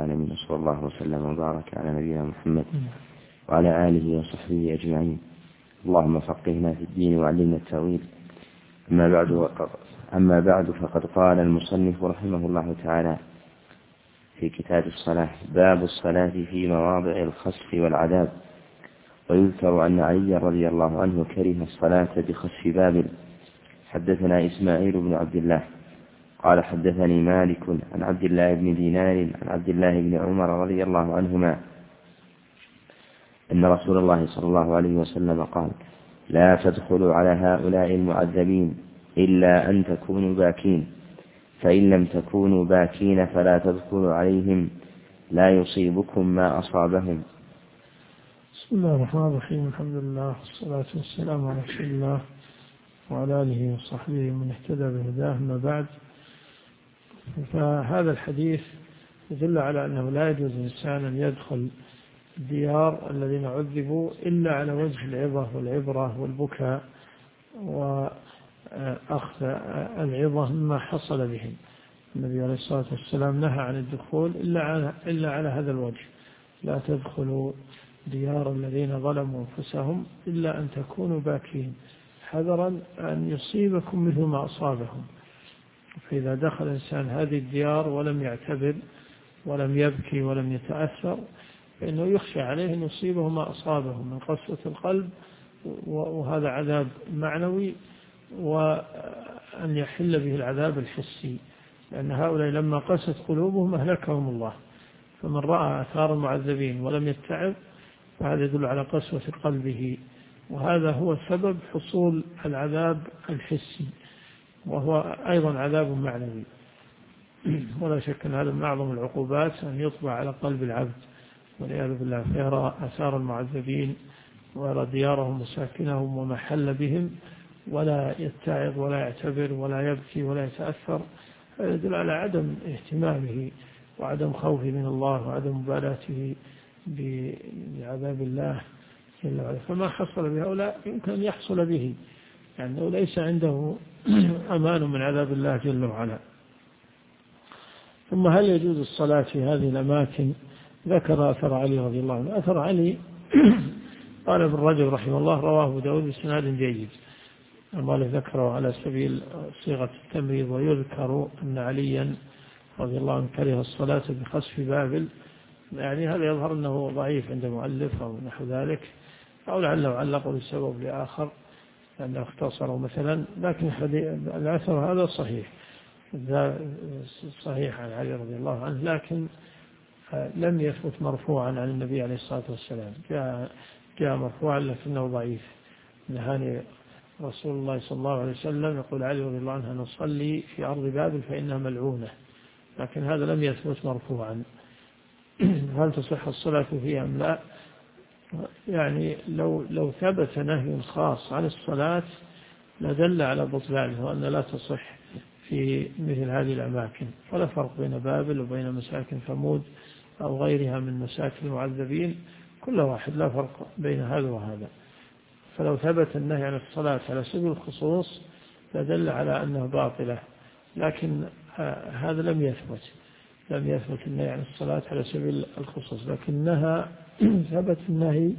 العالمين، صلى الله وسلم وبارك على نبينا محمد وعلى آله وصحبه أجمعين. اللهم فقهنا في الدين وعلمنا التأويل. أما بعد فقد قال المصنف رحمه الله تعالى في كتاب الصلاة: باب الصلاة في مواضع الخسف والعذاب. ويذكر أن علي رضي الله عنه كره الصلاة بخسف بابل. حدثنا إسماعيل بن عبد الله قال حدثني مالك عن عبد الله بن دينار عن عبد الله بن عمر رضي الله عنهما أن رسول الله صلى الله عليه وسلم قال: لا تدخلوا على هؤلاء المعذبين إلا أن تكونوا باكين، فإن لم تكونوا باكين فلا تدخلوا عليهم، لا يصيبكم ما أصابهم. بسم الله الرحمن الرحيم. الحمد لله والصلاة والسلام على رسول الله وعلى آله وصحبه من اهتدى بهداه. أما بعد، فهذا الحديث يدل على أنه لا يجوز للإنسان أن يدخل الديار الذين عذبوا إلا على وجه العظة والعبرة والبكاء وأخذ العظة مما حصل بهم. النبي عليه الصلاة والسلام نهى عن الدخول إلا على هذا الوجه: لا تدخلوا ديار الذين ظلموا أنفسهم إلا أن تكونوا باكين، حذرا أن يصيبكم مثل ما أصابهم. فإذا دخل الإنسان هذه الديار ولم يعتبر ولم يبكي ولم يتأثر، فإنه يخشى عليه أن يصيبه ما أصابه من قسوة القلب، وهذا عذاب معنوي، وأن يحل به العذاب الحسي، لأن هؤلاء لما قست قلوبهم أهلكهم الله. فمن رأى آثار المعذبين ولم يتعب فهذا يدل على قسوة قلبه، وهذا هو سبب حصول العذاب الحسي، وهو أيضا عذاب معنوي. ولا شك أن هذا من أعظم العقوبات، أن يطبع على قلب العبد والعياذ بالله، فيرى آثار المعذبين ويرى ديارهم وساكنهم ومحل بهم، ولا يتعظ ولا يعتبر ولا يبكي ولا يتأثر. هذا يدل على عدم اهتمامه وعدم خوفه من الله وعدم مبالاته بعذاب الله جل وعلا. فما حصل بهؤلاء يمكن أن يحصل به، يعني ليس عنده أمان من عذاب الله جل وعلا. ثم هل يجوز الصلاة في هذه الأماكن؟ ذكر أثر علي رضي الله عنه. أثر علي قال ابن رجب رحمه الله: رواه أبو داود بسناد جيد. المؤلف ذكره على سبيل صيغة التمريض. ويذكر أن عليا رضي الله عنه كره الصلاة بخسف بابل، يعني هذا يظهر أنه ضعيف عند المؤلف أو نحو ذلك، أو لعله علقه لسبب لآخر لأنه اختصره مثلا. لكن الأثر هذا صحيح عن علي رضي الله عنه، لكن لم يثبت مرفوعا عن النبي عليه الصلاة والسلام. جاء مرفوعا لكنه ضعيف. نهاني رسول الله صلى الله عليه وسلم، يقول علي رضي الله عنه: نصلي في أرض بابل فإنها ملعونة، لكن هذا لم يثبت مرفوعا. هل تصح الصلاة فيها أم لا؟ يعني لو ثبت نهي خاص عن الصلاة لدل على بطلانه وأن لا تصح في مثل هذه الأماكن. ولا فرق بين بابل وبين مساكن ثمود أو غيرها من مساكن المعذبين، كل واحد، لا فرق بين هذا وهذا. فلو ثبت النهي عن الصلاة على سبيل الخصوص لدل على أنه باطلة، لكن هذا لم يثبت النهي عن الصلاة على سبيل الخصوص، لكنها ثبت النهي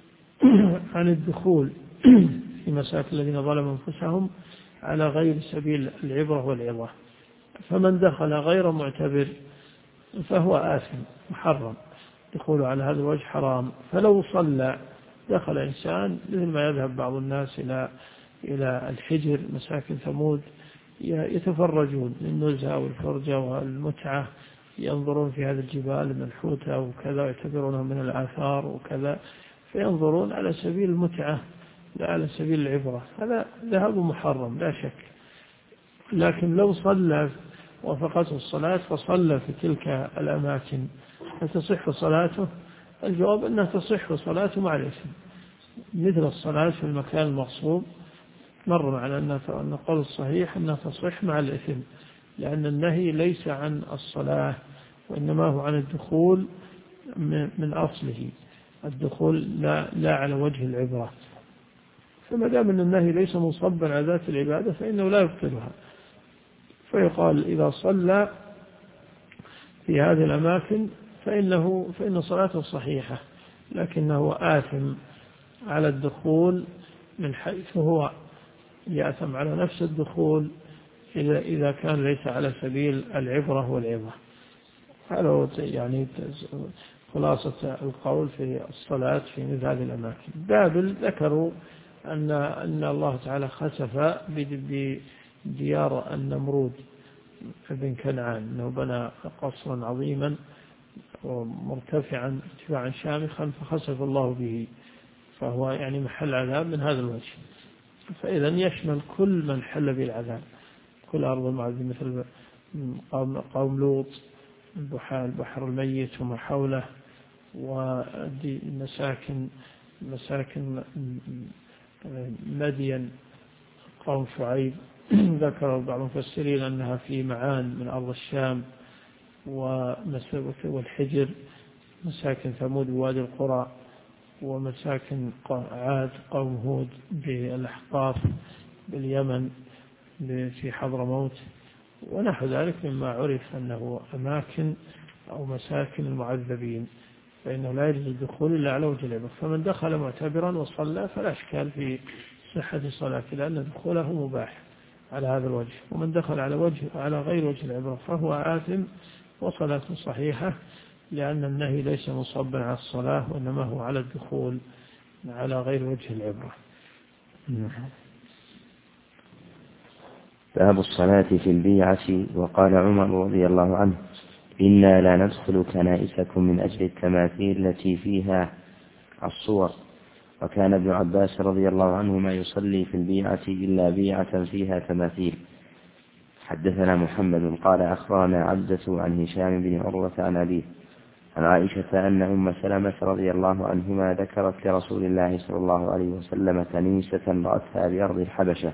عن الدخول في مساكن الذين ظلموا أنفسهم على غير سبيل العبرة والعظة. فمن دخل غير معتبر فهو آثم محرم، دخوله على هذا الوجه حرام. فلو صلى دخل إنسان مثل ما يذهب بعض الناس إلى الحجر مساكن ثمود، يتفرجون للنزهة والفرجة والمتعة، ينظرون في هذه الجبال المنحوتة وكذا، يعتبرونها من الآثار وكذا، فينظرون على سبيل المتعة لا على سبيل العبرة. هذا ذهاب محرم لا شك. لكن لو صلى وفقته الصلاة فصلى في تلك الأماكن فتصح صلاته؟ الجواب أنها تصح صلاته مع الإثم، مثل الصلاة في المكان المغصوب. مر معنا أن القول الصحيح أنها تصح مع الإثم، لأن النهي ليس عن الصلاة وإنما هو عن الدخول من أصله، الدخول لا على وجه العبرة. فما دام أن النهي ليس مصبا على ذات العبادة فإنه لا يبطلها. فيقال إذا صلى في هذه الأماكن فإن صلاته صحيحة، لكنه آثم على الدخول من حيث هو يأثم على نفس الدخول إذا كان ليس على سبيل العبرة والعظة. هذا يعني خلاصة القول في الصلاة في مثل هذه الأماكن. بابل ذكروا أن الله تعالى خسف بديار النمرود ابن كنعان، أنه بنى قصرا عظيما ومرتفعا ارتفاعا شامخا فخسف الله به، فهو يعني محل عذاب من هذا الوجه. فإذا يشمل كل من حل بالعذاب، كل أرض المعذب، مثل قوم لوط، البحر الميت وما حوله، ومساكن مدين، قوم شعيب ذكر بعض المفسرين أنها في معان من أرض الشام، والحجر، مساكن ثمود بوادي القرى، ومساكن عاد قوم هود بالأحقاف باليمن في حضرموت، ونحو ذلك مما عرف أنه أماكن أو مساكن المعذبين، فإنه لا يجوز الدخول إلا على وجه العبرة. فمن دخل معتبرا وصلى فلا إشكال في صحة صلاته، لأن دخوله مباح على هذا الوجه. ومن دخل على غير وجه العبرة فهو آثم وصلاته صحيحة، لأن النهي ليس مصبا على الصلاة، وإنما هو على الدخول على غير وجه العبرة. باب الصلاة في البيعة. وقال عمر رضي الله عنه: إنا لا ندخل كنائسكم من أجل التماثيل التي فيها الصور. وكان ابن عباس رضي الله عنهما يصلي في البيعة إلا بيعة فيها تماثيل. حدثنا محمد قال أخبرنا عبدة عن هشام بن عروة عن أبيه عن عائشة أن أم سلمة رضي الله عنهما ذكرت لرسول الله صلى الله عليه وسلم كنيسة رأتها بأرض الحبشة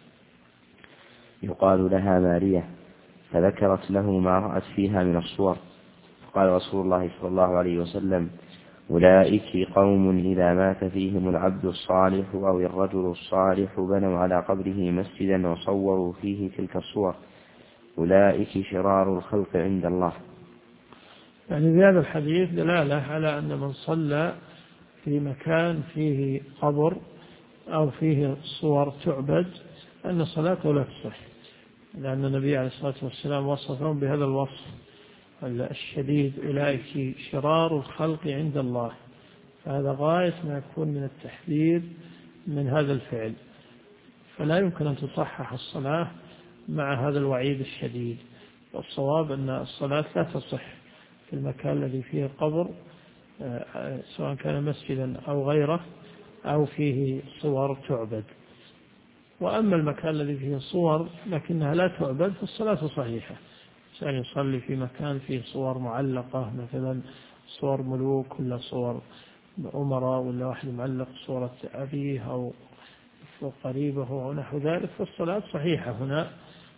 يقال لها مارية، فذكرت له ما رأت فيها من الصور. فقال رسول الله صلى الله عليه وسلم: أولئك قوم إذا مات فيهم العبد الصالح أو الرجل الصالح بنوا على قبره مسجدا وصوروا فيه تلك الصور، أولئك شرار الخلق عند الله. يعني في هذا الحديث دلالة على أن من صلى في مكان فيه قبر أو فيه صور تعبد أن صلاته لا تصح، لأن النبي عليه الصلاة والسلام وصفهم بهذا الوصف الشديد: أولئك شرار الخلق عند الله. فهذا غاية ما يكون من التحذير من هذا الفعل، فلا يمكن أن تصحح الصلاة مع هذا الوعيد الشديد. والصواب أن الصلاة لا تصح في المكان الذي فيه قبر، سواء كان مسجدا أو غيره أو فيه صور تعبد. وأما المكان الذي فيه صور لكنها لا تعبد فالصلاة صحيحة. إنسان يصلي في مكان فيه صور معلقة، مثلا صور ملوك ولا صور أمراء، ولا واحد معلق صورة أبيه أو قريبه أو نحو ذلك، فالصلاة صحيحة هنا،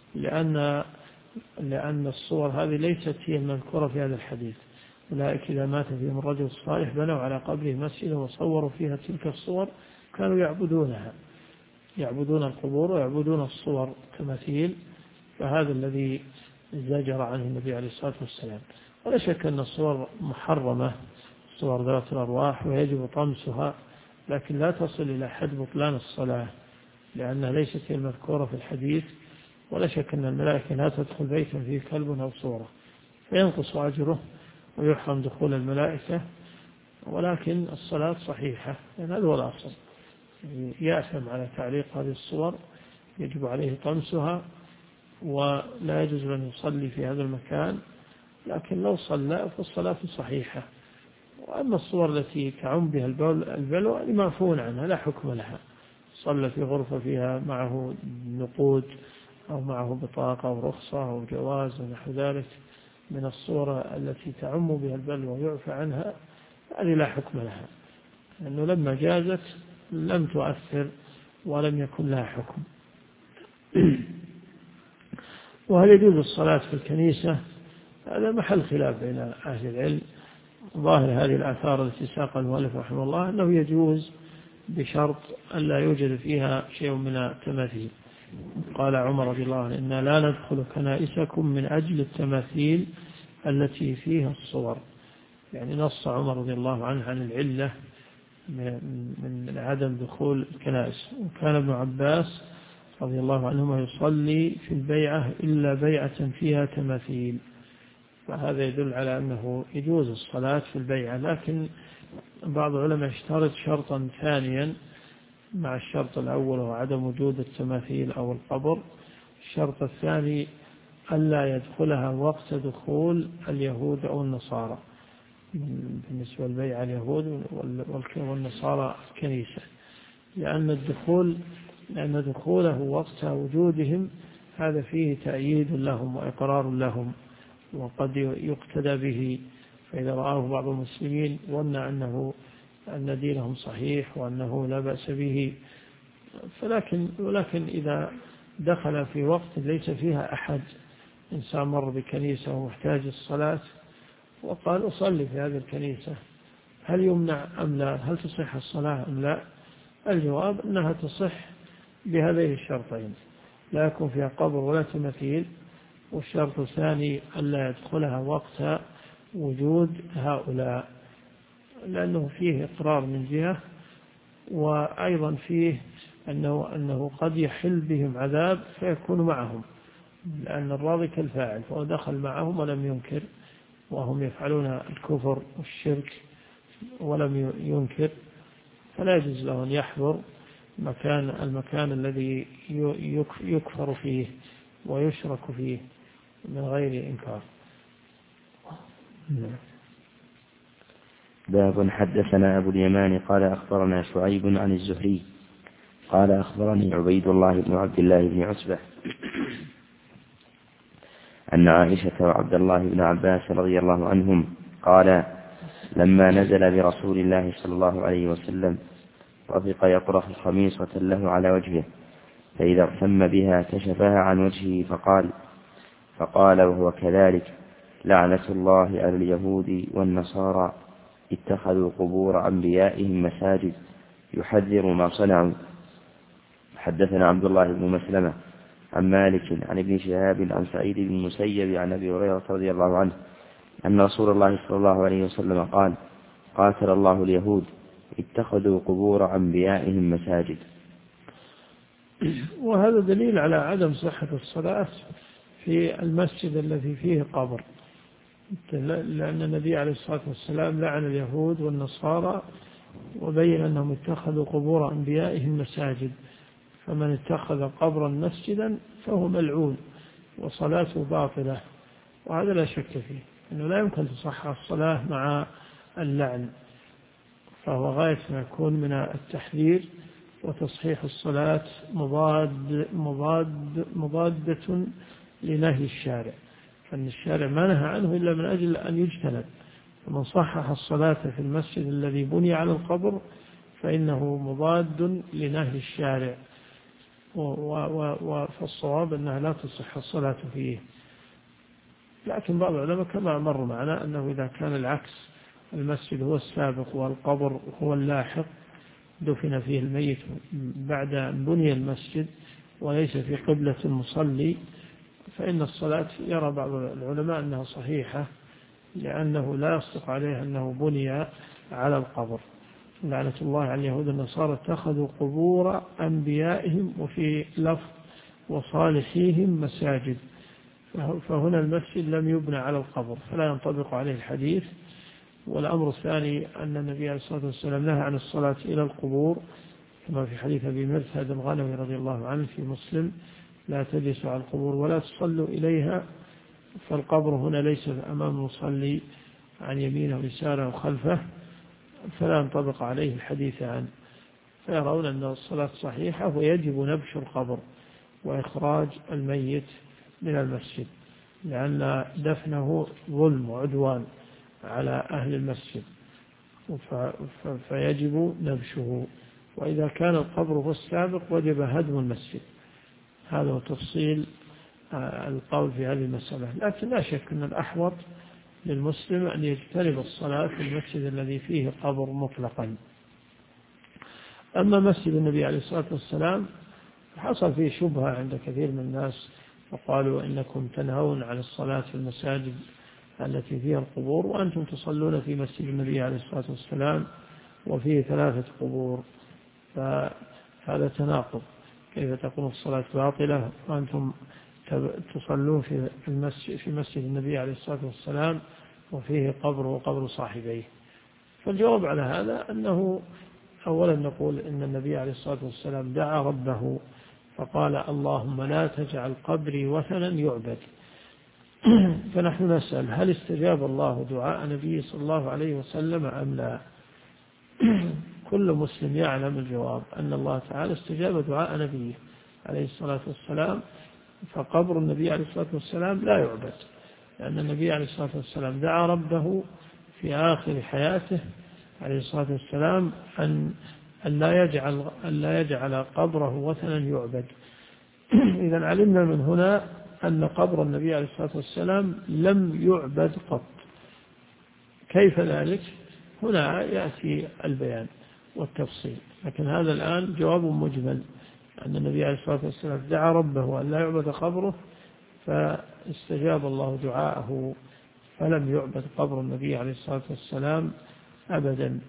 لأن الصور هذه ليست هي المذكورة في هذا الحديث. أولئك إذا مات فيهم الرجل الصالح بنوا على قبره مسجدا وصوروا فيها تلك الصور، كانوا يعبدون القبور ويعبدون الصور كمثيل. فهذا الذي زجر عنه النبي عليه الصلاة والسلام. ولا شك أن الصور محرمة، صور ذات الأرواح، ويجب طمسها، لكن لا تصل إلى حد بطلان الصلاة، لأنها ليست هي المذكورة في الحديث. ولا شك أن الملائكة لا تدخل بيتا فيه كلب أو صورة، فينقص أجره ويحرم دخول الملائكة. ولكن الصلاة صحيحة، يعني هذا هو الأصل. يأثم على تعليق هذه الصور، يجب عليه طمسها، ولا يجوز أن يصلي في هذا المكان. لكن لو صلى فالصلاة صحيحة. وأما الصور التي تعم بها البلوى معفون عنها، لا حكم لها. صلى في غرفة فيها معه نقود أو معه بطاقة أو رخصة أو جواز ونحو ذلك من الصورة التي تعم بها البلوى ويعفى عنها، هذه لا حكم لها، لأنه لما جازت لم تؤثر ولم يكن لها حكم. وهل يجوز الصلاة في الكنيسة؟ هذا محل خلاف بين أهل العلم. ظاهر هذه الآثار التي ساقها المؤلف رحمه الله أنه يجوز بشرط أن لا يوجد فيها شيء من التماثيل. قال عمر رضي الله عنه: إنا لا ندخل كنائسكم من أجل التماثيل التي فيها الصور. يعني نص عمر رضي الله عنه عن العلة من عدم دخول الكنائس. وكان ابن عباس رضي الله عنهما يصلي في البيعة إلا بيعة فيها تماثيل، فهذا يدل على أنه يجوز الصلاة في البيعة. لكن بعض العلماء اشترط شرطا ثانيا مع الشرط الأول، وهو عدم وجود التماثيل أو القبر. الشرط الثاني ألا يدخلها وقت دخول اليهود أو النصارى، بالنسبة للبيعة اليهود والنصارى الكنيسة، لأن دخوله وقت وجودهم هذا فيه تأييد لهم وإقرار لهم، وقد يقتدى به. فإذا رآه بعض المسلمين ظن أن دينهم صحيح وأنه لا بأس به. ولكن إذا دخل في وقت ليس فيها أحد، إنسان مر بكنيسة ومحتاج الصلاة وقال أصلي في هذه الكنيسة، هل يمنع أم لا؟ هل تصح الصلاة أم لا؟ الجواب أنها تصح بهذين الشرطين: لا يكون فيها قبر ولا تمثيل، والشرط الثاني ألا يدخلها وقت وجود هؤلاء، لأنه فيه إقرار من جهة، وأيضا فيه أنه قد يحل بهم عذاب فيكون معهم، لأن الراضي كالفاعل، فهو دخل معهم ولم ينكر، وهم يفعلون الكفر والشرك ولم ينكر، فلا يجوز له أن يحضر المكان الذي يكفر فيه ويشرك فيه من غير إنكار. باب حدثنا أبو اليمان قال أخبرنا شعيب عن الزهري قال أخبرني عبيد الله بن عبد الله بن عتبة أن عائشة وعبد الله بن عباس رضي الله عنهم قال لما نزل برسول الله صلى الله عليه وسلم رفق يطرح خميصة له على وجهه، فإذا ارتم بها كشفها عن وجهه فقال وهو كذلك: لعنة الله على اليهود والنصارى اتخذوا قبور أنبيائهم مساجد، يحذر ما صنعوا. حدثنا عبد الله بن مسلمة عن مالك عن ابن شهاب عن سعيد بن المسيب عن أبي هريرة رضي الله عنه أن رسول الله صلى الله عليه وسلم قال: قاتل الله اليهود اتخذوا قبور أنبيائهم مساجد. وهذا دليل على عدم صحة الصلاة في المسجد الذي فيه قبر، لأن النبي عليه الصلاة والسلام لعن اليهود والنصارى وبين أنهم اتخذوا قبور أنبيائهم مساجد، فمن اتخذ قبرا مسجدا فهو ملعون وصلاته باطلة، وهذا لا شك فيه أنه لا يمكن تصح الصلاة مع اللعن، فهو غاية ما يكون من التحذير وتصحيح الصلاة مضادة لنهي الشارع، فإن الشارع ما نهى عنه إلا من أجل أن يجتنب. فمن صحح الصلاة في المسجد الذي بني على القبر فإنه مضاد لنهي الشارع، فالصواب أنها لا تصح الصلاة فيه. لكن بعض العلماء كما مر معنا أنه إذا كان العكس، المسجد هو السابق والقبر هو اللاحق، دفن فيه الميت بعد أن بني المسجد وليس في قبلة المصلي، فإن الصلاة يرى بعض العلماء أنها صحيحة، لأنه لا يصدق عليه أنه بني على القبر. لعنة الله على اليهود والنصارى اتخذوا قبور أنبيائهم، وفي لفظ وصالحيهم مساجد، فهنا المسجد لم يبنى على القبر فلا ينطبق عليه الحديث. والأمر الثاني أن النبي عليه الصلاة والسلام نهى عن الصلاة إلى القبور، كما في حديث أبي مرثد الغنوي رضي الله عنه في مسلم: لا تجلسوا على القبور ولا تصلوا إليها، فالقبر هنا ليس أمام المصلي عن يمينه ويساره وخلفه، فلا ينطبق عليه الحديث عنه، فيرون أن الصلاة صحيحة ويجب نبش القبر وإخراج الميت من المسجد، لأن دفنه ظلم وعدوان على أهل المسجد، فيجب نبشه. وإذا كان القبر هو السابق وجب هدم المسجد. هذا هو تفصيل القول في هذه المسألة. لكن لا شك أن الأحوط للمسلم أن يجتنب الصلاة في المسجد الذي فيه قبر مطلقا. أما مسجد النبي عليه الصلاة والسلام حصل فيه شبهة عند كثير من الناس، وقالوا إنكم تنهون عن الصلاة في المساجد التي فيها القبور، وأنتم تصلون في مسجد النبي عليه الصلاة والسلام وفيه 3 قبور، فهذا تناقض. كيف تكون الصلاة باطلة وأنتم تصلون في مسجد النبي عليه الصلاة والسلام وفيه قبر وقبر صاحبيه؟ فالجواب على هذا أنه أولا نقول إن النبي عليه الصلاة والسلام دعا ربه فقال اللهم لا تجعل قبري وثنا يعبد. فنحن نسأل هل استجاب الله دعاء نبي صلى الله عليه وسلم أم لا؟ كل مسلم يعلم الجواب أن الله تعالى استجاب دعاء نبيه عليه الصلاة والسلام، فقبر النبي عليه الصلاة والسلام لا يعبد، لأن النبي عليه الصلاة والسلام دعا ربه في آخر حياته عليه الصلاة والسلام أن لا يجعل قبره وثنا يعبد. إذا علمنا من هنا أن قبر النبي عليه الصلاة والسلام لم يعبد قط. كيف ذلك؟ هنا يأتي البيان والتفصيل، لكن هذا الآن جواب مجمل أن النبي عليه الصلاة والسلام دعا ربه أن لا يعبد قبره فاستجاب الله دعاءه، فلم يعبد قبر النبي عليه الصلاة والسلام أبدا،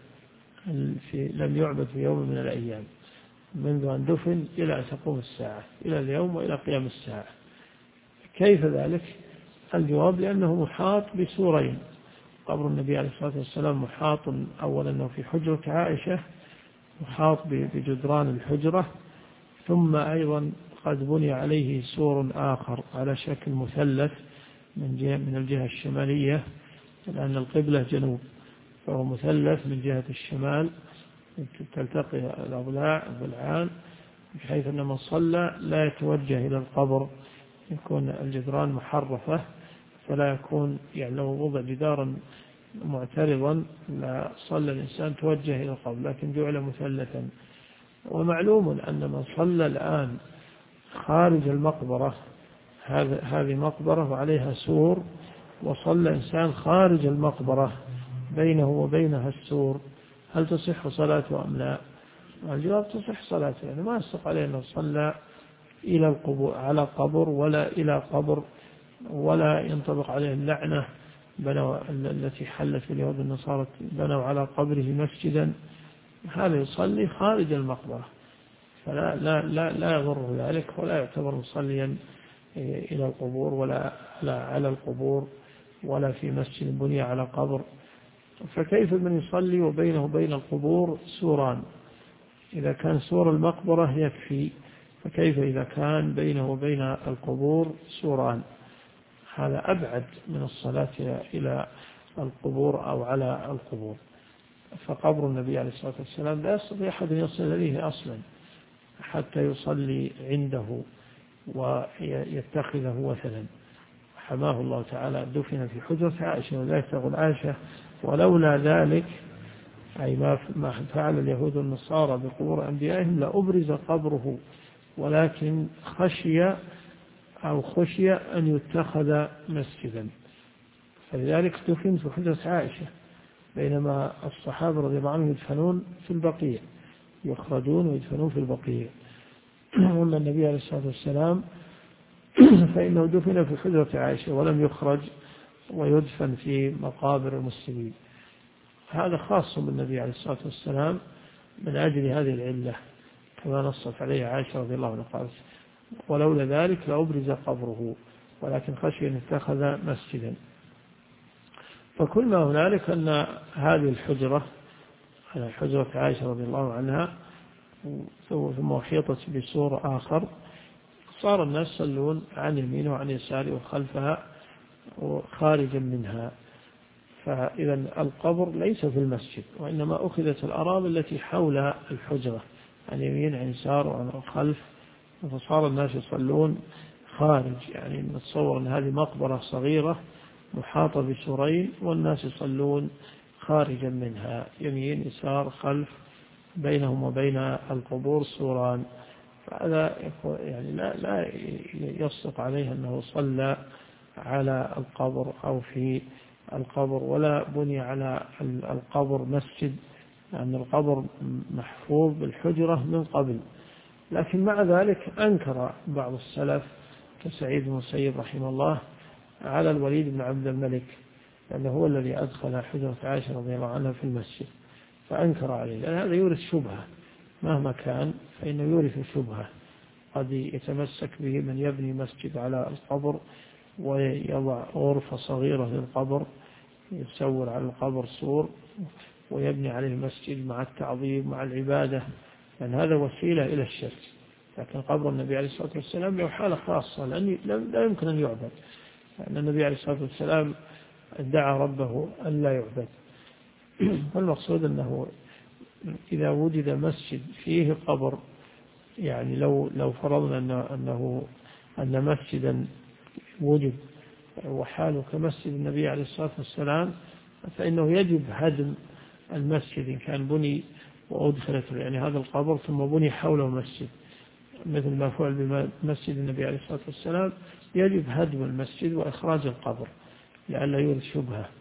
لم يعبد في يوم من الأيام منذ أن دفن إلى أن تقوم الساعة، إلى اليوم وإلى قيام الساعة. كيف ذلك؟ الجواب لأنه محاط بسورين. قبر النبي عليه الصلاة والسلام محاط أولا أنه في حجرة عائشة، محاط بجدران الحجرة، ثم أيضا قد بني عليه سور آخر على شكل مثلث من الجهة الشمالية، لأن القبلة جنوب، فهو مثلث من جهة الشمال تلتقي الأضلاع بالعان، بحيث أن من صلى لا يتوجه إلى القبر، يكون الجدران محرفة، فلا يكون يعني لو وضع جدارا معترضا لا صلى الإنسان توجه إلى القبر، لكن جعل مثلثا. ومعلوم أن من صلى الآن خارج المقبرة، هذه مقبرة وعليها سور، وصلى إنسان خارج المقبرة بينه وبينها السور، هل تصح صلاته أم لا؟ الجواب تصح صلاته، يعني ما يصح عليه أنه صلى إلى القبور على قبر ولا إلى قبر، ولا ينطبق عليه اللعنة التي حلت في اليهود والنصارى بنوا على قبره مسجدا. هذا يصلي خارج المقبرة، فلا لا لا لا يضر ذلك، ولا يعتبر مصليا إلى القبور ولا على القبور ولا في مسجد بني على قبر. فكيف من يصلي وبينه وبين القبور سوران؟ إذا كان سور المقبرة يكفي، فكيف إذا كان بينه وبين القبور سوران؟ هذا أبعد من الصلاة إلى القبور أو على القبور. فقبر النبي عليه الصلاة والسلام لا يستطيع أحد يصل إليه أصلا حتى يصلي عنده ويتخذه وثنا. حماه الله تعالى، دفن في حجرة عائشة، وذلك تقول عائشة ولولا ذلك، أي ما فعل اليهود والنصارى بقبور أنبيائهم لأبرز قبره، ولكن خشي أن يتخذ مسجدا، فلذلك دفن في حجرة عائشة، بينما الصحابة رضي الله عنهم يدفنون في البقيع، يخرجون ويدفنون في البقيع. وأما النبي عليه الصلاة والسلام فإنه دفن في حجرة عائشة ولم يخرج ويدفن في مقابر المسلمين. هذا خاص بالنبي عليه الصلاة والسلام من أجل هذه العلة، كما نصت عليه عائشة رضي الله عنها قالت ولولا ذلك لأبرز قبره، ولكن خشي أن يتخذ مسجدا. فكل ما هنالك أن هذه الحجرة، حجرة عائشة رضي الله عنها، ثم أحيطت بسور آخر، صار الناس يصلون عن يمينه وعن يساره وخلفها وخارجا منها. فإذا القبر ليس في المسجد، وإنما أخذت الأراضي التي حول الحجرة عن يمين عن يسار وعن الخلف، فصار الناس يصلون خارج. يعني نتصور أن هذه مقبرة صغيرة محاطة بسورين، والناس يصلون خارجا منها، يمين يسار خلف، بينهم وبين القبور سوران. فهذا يعني لا يصدق عليه أنه صلى على القبر أو في القبر، ولا بني على القبر مسجد، لأن القبر محفوظ بالحجرة من قبل. لكن مع ذلك أنكر بعض السلف كسعيد بن المسيب رحمه الله على الوليد بن عبد الملك لأنه هو الذي أدخل حجرة عائشة رضي الله عنها في المسجد، فأنكر عليه، لأن هذا يورث شبهة مهما كان، فإنه يورث شبهة. قد يتمسك به من يبني مسجد على القبر ويضع غرفة صغيرة للقبر، يسور على القبر سور ويبني عليه المسجد مع التعظيم مع العبادة، لأن هذا وسيلة إلى الشرك. لكن قبر النبي عليه الصلاة والسلام له حالة خاصة، لأن لا يمكن أن يعبد، لأن النبي عليه الصلاة والسلام دعا ربه أن لا يعبد. والمقصود أنه إذا وجد مسجد فيه قبر، يعني لو فرضنا أن مسجدا وجد وحاله كمسجد النبي عليه الصلاة والسلام، فإنه يجب هدم المسجد إن كان بني وأدخلت يعني هذا القبر ثم بني حوله مسجد، مثل ما فعل بمسجد النبي عليه الصلاة والسلام، يجب هدم المسجد وإخراج القبر لئلا يورث شبهة.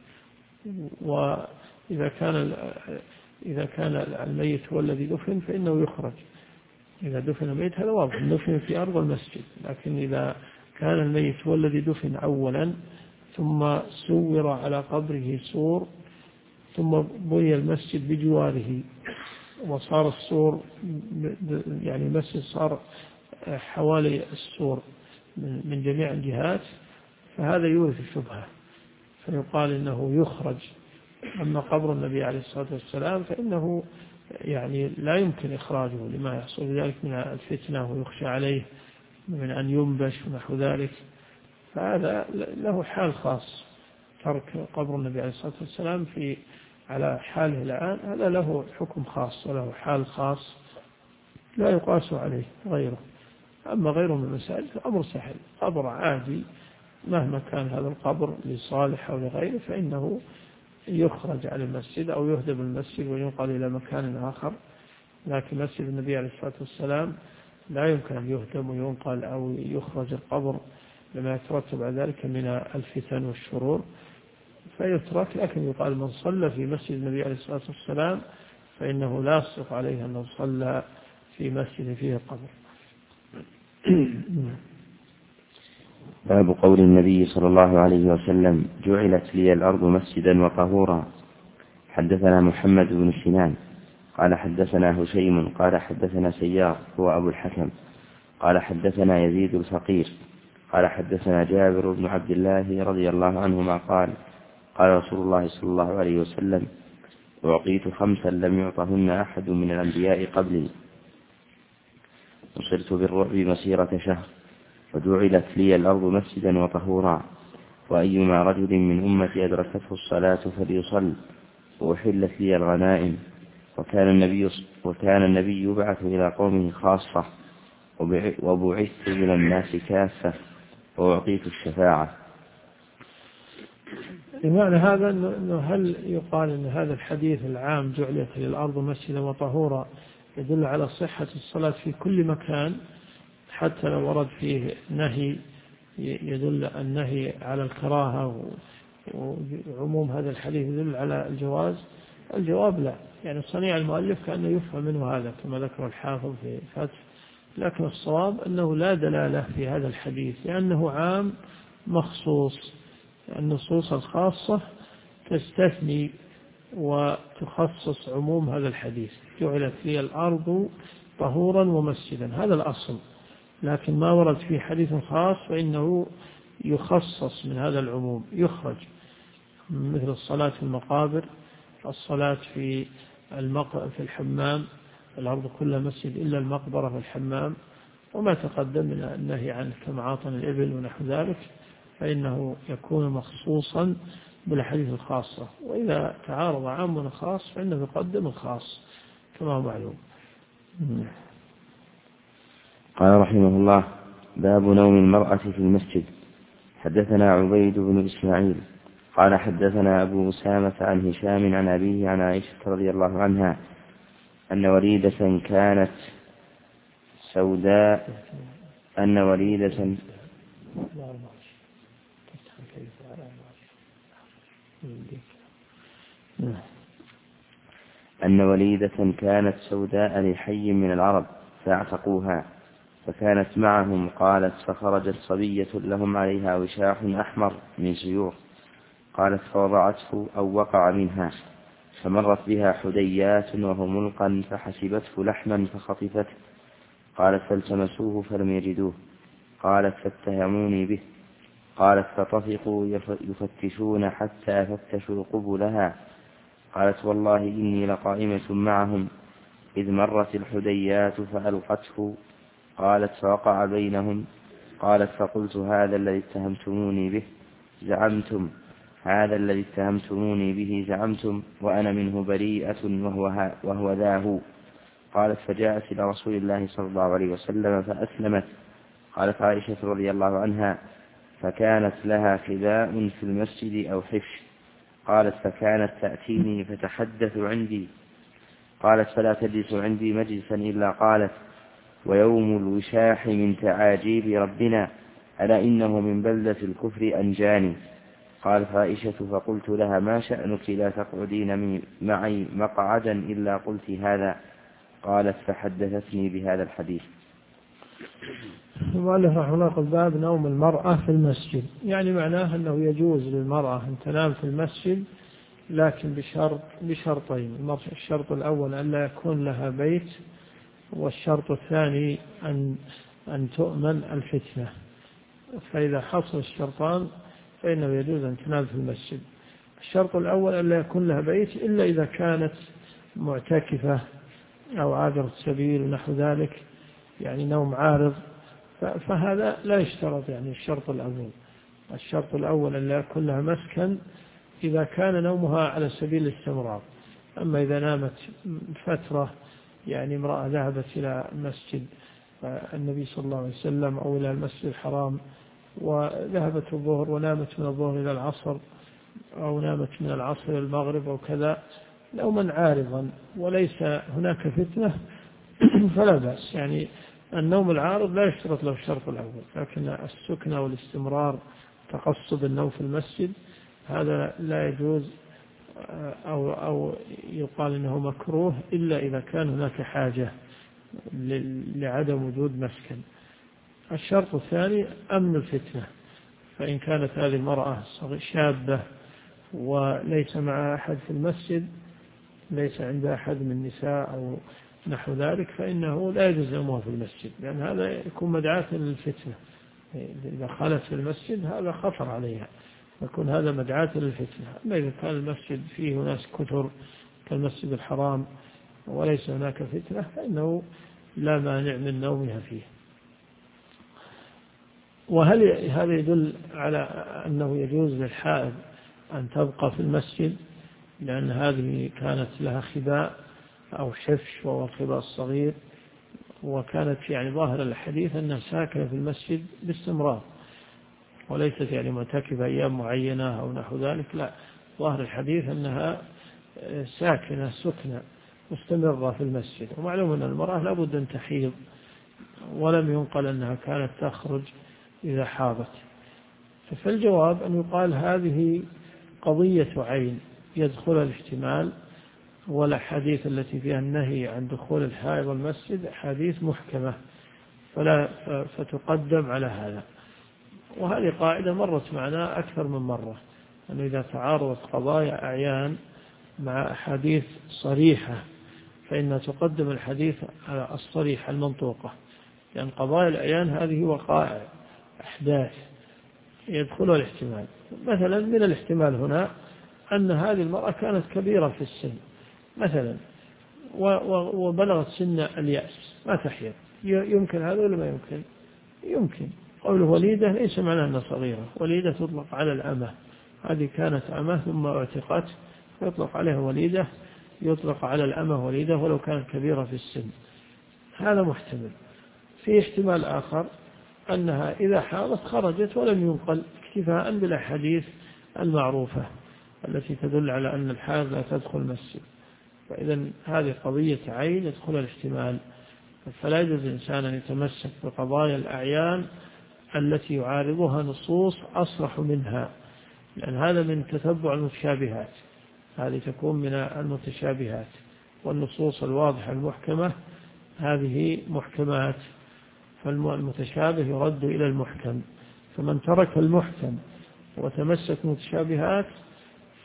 وإذا كان الميت هو الذي دفن فإنه يخرج. إذا دفن الميت هذا واضح، دفن في أرض المسجد. لكن إذا كان الميت هو الذي دفن أولا ثم سور على قبره سور ثم بني المسجد بجواره وصار السور يعني المسجد صار حوالي السور من جميع الجهات، فهذا يورث الشبهة، فيقال إنه يخرج. أما قبر النبي عليه الصلاة والسلام فإنه يعني لا يمكن إخراجه لما يحصل ذلك من الفتنة ويخشى عليه من أن ينبش ونحو ذلك، فهذا له حال خاص. ترك قبر النبي عليه الصلاة والسلام على حاله الآن هذا له حكم خاص وله حال خاص لا يقاس عليه غيره. أما غيره من المسائل فأمر سهل، قبر عادي مهما كان هذا القبر لصالح أو لغيره فإنه يخرج عن المسجد أو يهدم المسجد وينقل إلى مكان آخر. لكن مسجد النبي عليه الصلاة والسلام لا يمكن أن يهدم وينقل أو يخرج القبر لما يترتب على ذلك من الفتن والشرور، فيترك. لكن يقال من صلى في مسجد النبي عليه الصلاة والسلام فإنه لا يصدق عليه أنه صلى في مسجد فيه قبر. باب قول النبي صلى الله عليه وسلم: جعلت لي الأرض مسجدا وطهورا. حدثنا محمد بن سنان قال حدثنا هشيم قال حدثنا سيار هو أبو الحكم قال حدثنا يزيد الفقير قال حدثنا جابر بن عبد الله رضي الله عنهما قال: قال رسول الله صلى الله عليه وسلم: أعطيت 5 لم يعطهن أحد من الأنبياء قبلي، نصرت بالرعب مسيرة شهر، وجعلت لي الأرض مسجدا وطهورا، وأيما رجل من أمتي أدركته الصلاة فليصل، وأحلت لي الغنائم، وكان النبي يبعث إلى قومه خاصة، وبعثت إلى الناس كافة، وأعطيت الشفاعة. بمعنى هذا أنه هل يقال أن هذا الحديث العام جعلت للأرض مسجدا وطهورا يدل على صحة الصلاة في كل مكان، حتى لو ورد فيه نهي يدل النهي على الكراهة، وعموم هذا الحديث يدل على الجواز؟ الجواب لا، يعني صنيع المؤلف كأنه يفهم منه هذا كما ذكر الحافظ في فتح، لكن الصواب أنه لا دلالة في هذا الحديث لأنه عام مخصوص، النصوص الخاصة تستثني وتخصص عموم هذا الحديث. جعلت لي الأرض طهورا ومسجدا، هذا الأصل، لكن ما ورد في حديث خاص فإنه يخصص من هذا العموم، يخرج، مثل الصلاة في المقابر، الصلاة في الحمام، الأرض كلها مسجد إلا المقبرة في الحمام، وما تقدم من النهي عنه كمعاطن الإبل ونحو ذلك، فإنه يكون مخصوصا بالحديث الخاصة. وإذا تعارض عام وخاص فإنه يقدم الخاص كما هو معلوم. قال رحمه الله: باب نوم المرأة في المسجد. حدثنا عبيد بن إسماعيل قال حدثنا أبو أسامة عن هشام عن أبيه عن عائشة رضي الله عنها أن وليدة كانت سوداء لحي من العرب فاعتقوها، فكانت معهم. قالت: فخرجت صبية لهم عليها وشاح أحمر من سيور، قالت فوضعته أو وقع منها، فمرت بها حديات وهو ملقا فحسبته لحما فخطفته. قالت فالتمسوه فلم يجدوه. قالت فاتهموني به. قالت فطفقوا يفتشون حتى فتشوا قبلها. قالت والله إني لقائمة معهم إذ مرت الحديات فألقته. قالت فوقع بينهم. قالت فقلت هذا الذي اتهمتموني به زعمتم، هذا الذي اتهمتموني به زعمتم، وأنا منه بريئة وهو ذاه. قالت فجاءت إلى رسول الله صلى الله عليه وسلم فأسلمت. قالت عائشة رضي الله عنها فكانت لها خباء في المسجد أو حفش. قالت فكانت تأتيني فتحدث عندي. قالت فلا تجلس عندي مجلسا إلا قالت ويوم الوشاح من تعاجيب ربنا، ألا إنه من بلدة الكفر أنجاني. قالت عائشة فقلت لها ما شأنك لا تقعدين معي مقعدا إلا قلت هذا. قالت فحدثتني بهذا الحديث. المؤلف رحمه الله قال باب نوم المرأة في المسجد، يعني معناه أنه يجوز للمرأة أن تنام في المسجد، لكن بشرطين. الشرط الأول أن لا يكون لها بيت، والشرط الثاني أن تؤمن الفتنة. فإذا حصل الشرطان فإنه يجوز أن تنام في المسجد. الشرط الأول أن لا يكون لها بيت إلا إذا كانت معتكفة أو عابرة سبيل ونحو ذلك، يعني نوم عارض، فهذا لا يشترط يعني الشرط الأول. الشرط الأول أن لا يكون لها مسكن إذا كان نومها على سبيل الاستمرار. أما إذا نامت فترة، يعني امرأة ذهبت إلى مسجد النبي صلى الله عليه وسلم أو إلى المسجد الحرام وذهبت الظهر ونامت من الظهر إلى العصر، أو نامت من العصر إلى المغرب أو كذا، نوما عارضا وليس هناك فتنة فلا بأس. يعني النوم العارض لا يشترط له الشرط الأول، لكن السكنة والاستمرار تقصد النوم في المسجد هذا لا يجوز، أو يقال إنه مكروه إلا إذا كان هناك حاجة لعدم وجود مسكن. الشرط الثاني أمن الفتنة، فإن كانت هذه المرأة شابة وليس معها أحد في المسجد، ليس عندها أحد من النساء أو نحو ذلك، فإنه لا يجوز نومها في المسجد، لأن هذا يكون مدعاة للفتنة. إذا خلت في المسجد هذا خطر عليها، يكون هذا مدعاة للفتنة. أما إذا كان المسجد فيه ناس كثر كالمسجد الحرام وليس هناك فتنة فإنه لا مانع من نومها فيه. وهل هذا يدل على أنه يجوز للحائض أن تبقى في المسجد، لأن هذه كانت لها خباء أو حفش وهو الخباء الصغير، وكانت يعني ظاهر الحديث أنها ساكنة في المسجد باستمرار وليست يعني معتكفة أيام معينة أو نحو ذلك، لا، ظاهر الحديث أنها ساكنة سكنة مستمرة في المسجد. ومعلوم أن المرأة لابد أن تحيض، ولم ينقل أنها كانت تخرج إذا حاضت. فالجواب أن يقال هذه قضية عين يدخل الاحتمال، والأحاديث التي فيها النهي عن دخول الحائض المسجد حديث محكمة فتقدم على هذا. وهذه قاعدة مرت معنا أكثر من مرة، أنه إذا تعارضت قضايا أعيان مع أحاديث صريحة فإنها تقدم الحديث الصريح المنطوقة، لأن قضايا الأعيان هذه وقائع أحداث يدخلها الاحتمال. مثلا من الاحتمال هنا أن هذه المرأة كانت كبيرة في السن مثلا وبلغت سن اليأس ما تحيض، يمكن هذا ولا ما يمكن؟ يمكن. قوله وليدة ليس معناه أنها صغيرة، وليدة تطلق على الأمة، هذه كانت أمة ثم اعتقت يطلق عليها وليدة، يطلق على الأمة وليدة ولو كانت كبيرة في السن، هذا محتمل. في احتمال آخر أنها إذا حاضت خرجت ولم ينقل، اكتفاء بالأحاديث المعروفة التي تدل على أن الحائض لا تدخل المسجد. فإذا هذه قضية عين يدخل الاحتمال، فلا يجوز الإنسان أن يتمسك بقضايا الأعيان التي يعارضها نصوص أصرح منها، لأن هذا من تتبع المتشابهات، هذه تكون من المتشابهات، والنصوص الواضحة المحكمة هذه محكمات، فالمتشابه يرد إلى المحكم. فمن ترك المحكم وتمسك متشابهات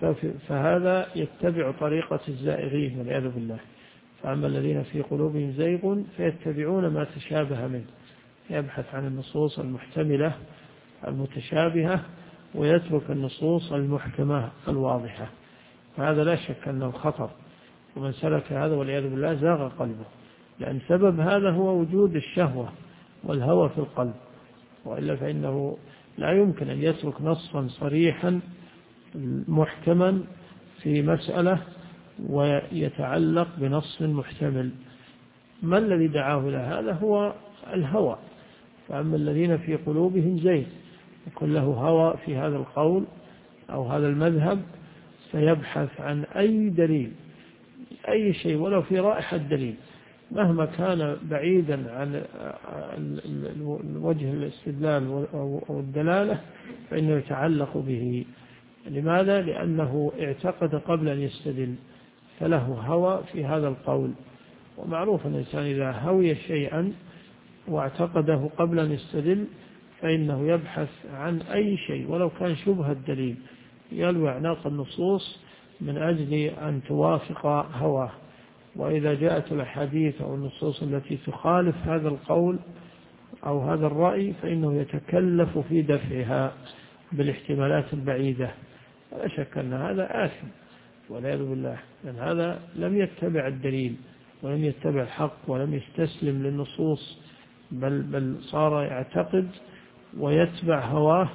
فهذا يتبع طريقة الزائغين والعياذ بالله. فأما الذين في قلوبهم زيغ فيتبعون ما تشابه منه، يبحث عن النصوص المحتملة المتشابهة ويترك النصوص المحكمة الواضحة. هذا لا شك أنه خطر، ومن سلك هذا والعياذ بالله زاغ قلبه، لأن سبب هذا هو وجود الشهوة والهوى في القلب، وإلا فإنه لا يمكن أن يترك نصا صريحا محكما في مسألة ويتعلق بنص محتمل. ما الذي دعاه إلى هذا؟ هو الهوى. فأما الذين في قلوبهم زيغ يكون له هوى في هذا القول أو هذا المذهب، فيبحث عن أي دليل، أي شيء ولو في رائحة دليل، مهما كان بعيدا عن وجه الاستدلال أو الدلالة، فإنه يتعلق به. لماذا؟ لأنه اعتقد قبل أن يستدل، فله هوى في هذا القول. ومعروف أن الإنسان إذا هوي شيئا واعتقده قبل أن يستدل فإنه يبحث عن أي شيء ولو كان شبه الدليل، يلوي أعناق النصوص من أجل أن توافق هواه. وإذا جاءت الأحاديث أو النصوص التي تخالف هذا القول أو هذا الرأي فإنه يتكلف في دفعها بالاحتمالات البعيدة. لا شك أن هذا آثم والعياذ بالله، لأن هذا لم يتبع الدليل ولم يتبع الحق ولم يستسلم للنصوص، بل صار يعتقد ويتبع هواه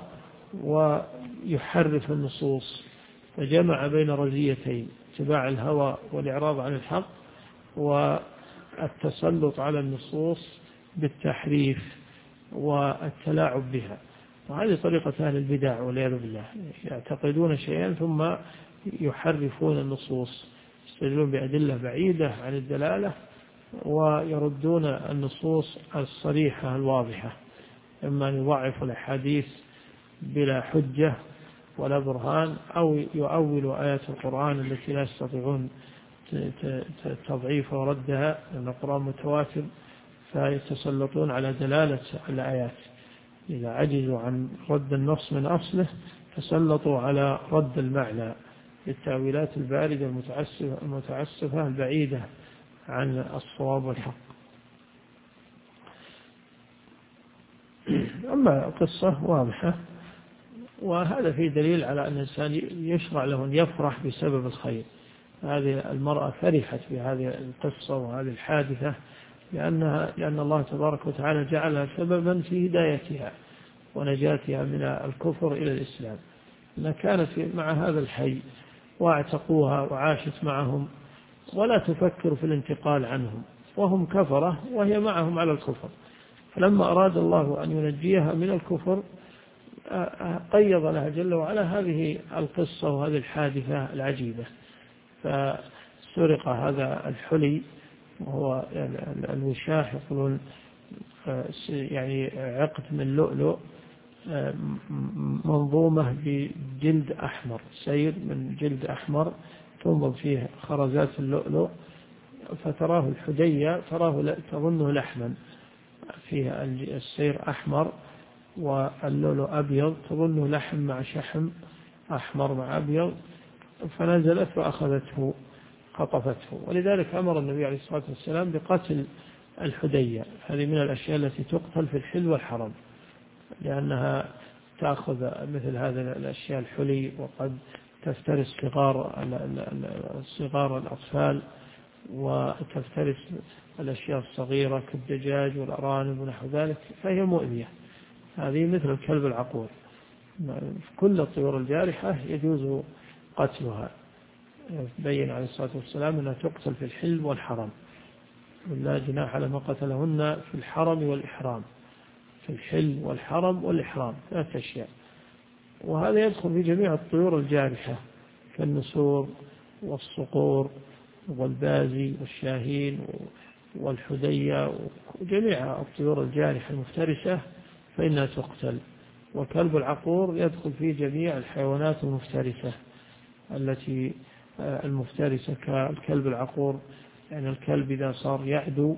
ويحرف النصوص، فجمع بين رزيتين: اتباع الهوى والإعراض عن الحق، والتسلط على النصوص بالتحريف والتلاعب بها. وهذه طريقة أهل البدع والعياذ بالله، يعتقدون شيئا ثم يحرفون النصوص، يستدلون بأدلة بعيدة عن الدلالة ويردون النصوص الصريحة الواضحة، إما أن يضعف الأحاديث بلا حجة ولا برهان، أو يؤول آيات القرآن التي لا يستطيعون تضعيف وردها لأن القرآن متواتر، فيتسلطون على دلالة الآيات. إذا عجزوا عن رد النص من أصله تسلطوا على رد المعنى بالتأويلات الباردة المتعسفة البعيدة عن الصواب والحق. أما القصة واضحة، وهذا فيه دليل على أن الإنسان يشرع له أن يفرح بسبب الخير. هذه المرأة فرحت بهذه القصة وهذه الحادثة لأن الله تبارك وتعالى جعلها سببا في هدايتها ونجاتها من الكفر إلى الإسلام. أنها كانت مع هذا الحي واعتقوها وعاشت معهم ولا تفكر في الانتقال عنهم، وهم كفرة وهي معهم على الكفر. فلما أراد الله أن ينجيها من الكفر قيض لها جل وعلا هذه القصة وهذه الحادثة العجيبة. فسرق هذا الحلي وهو الوشاح، يقولون يعني عقد من لؤلؤ منظومة بجلد أحمر، سير من جلد أحمر تنظم فيه خرزات اللؤلؤ، فتراه الحدية تظنه لحما، فيه السير أحمر واللؤلؤ أبيض، تظنه لحم مع شحم، أحمر مع أبيض، فنزلت وأخذته خطفته. ولذلك أمر النبي عليه الصلاة والسلام بقتل الحدية. هذه من الأشياء التي تقتل في الحل والحرم، لأنها تأخذ مثل هذه الأشياء الحلي وقد تفترس صغار الأطفال، وتفترس الأشياء الصغيرة كالدجاج والأرانب ونحو ذلك، فهي مؤذية. هذه مثل الكلب العقور. كل الطيور الجارحة يجوز قتلها. بين عليه الصلاة والسلام أنها تقتل في الحل والحرم، ولا جناح على ما قتلهن في الحرم والإحرام. في الحل والحرم والإحرام 3 أشياء. وهذا يدخل في جميع الطيور الجارحة كالنسور والصقور والبازي والشاهين والحدية وجميع الطيور الجارحة المفترسة فإنها تقتل. وكلب العقور يدخل في جميع الحيوانات المفترسة التي المفترسة كالكلب العقور، يعني الكلب إذا صار يعدو،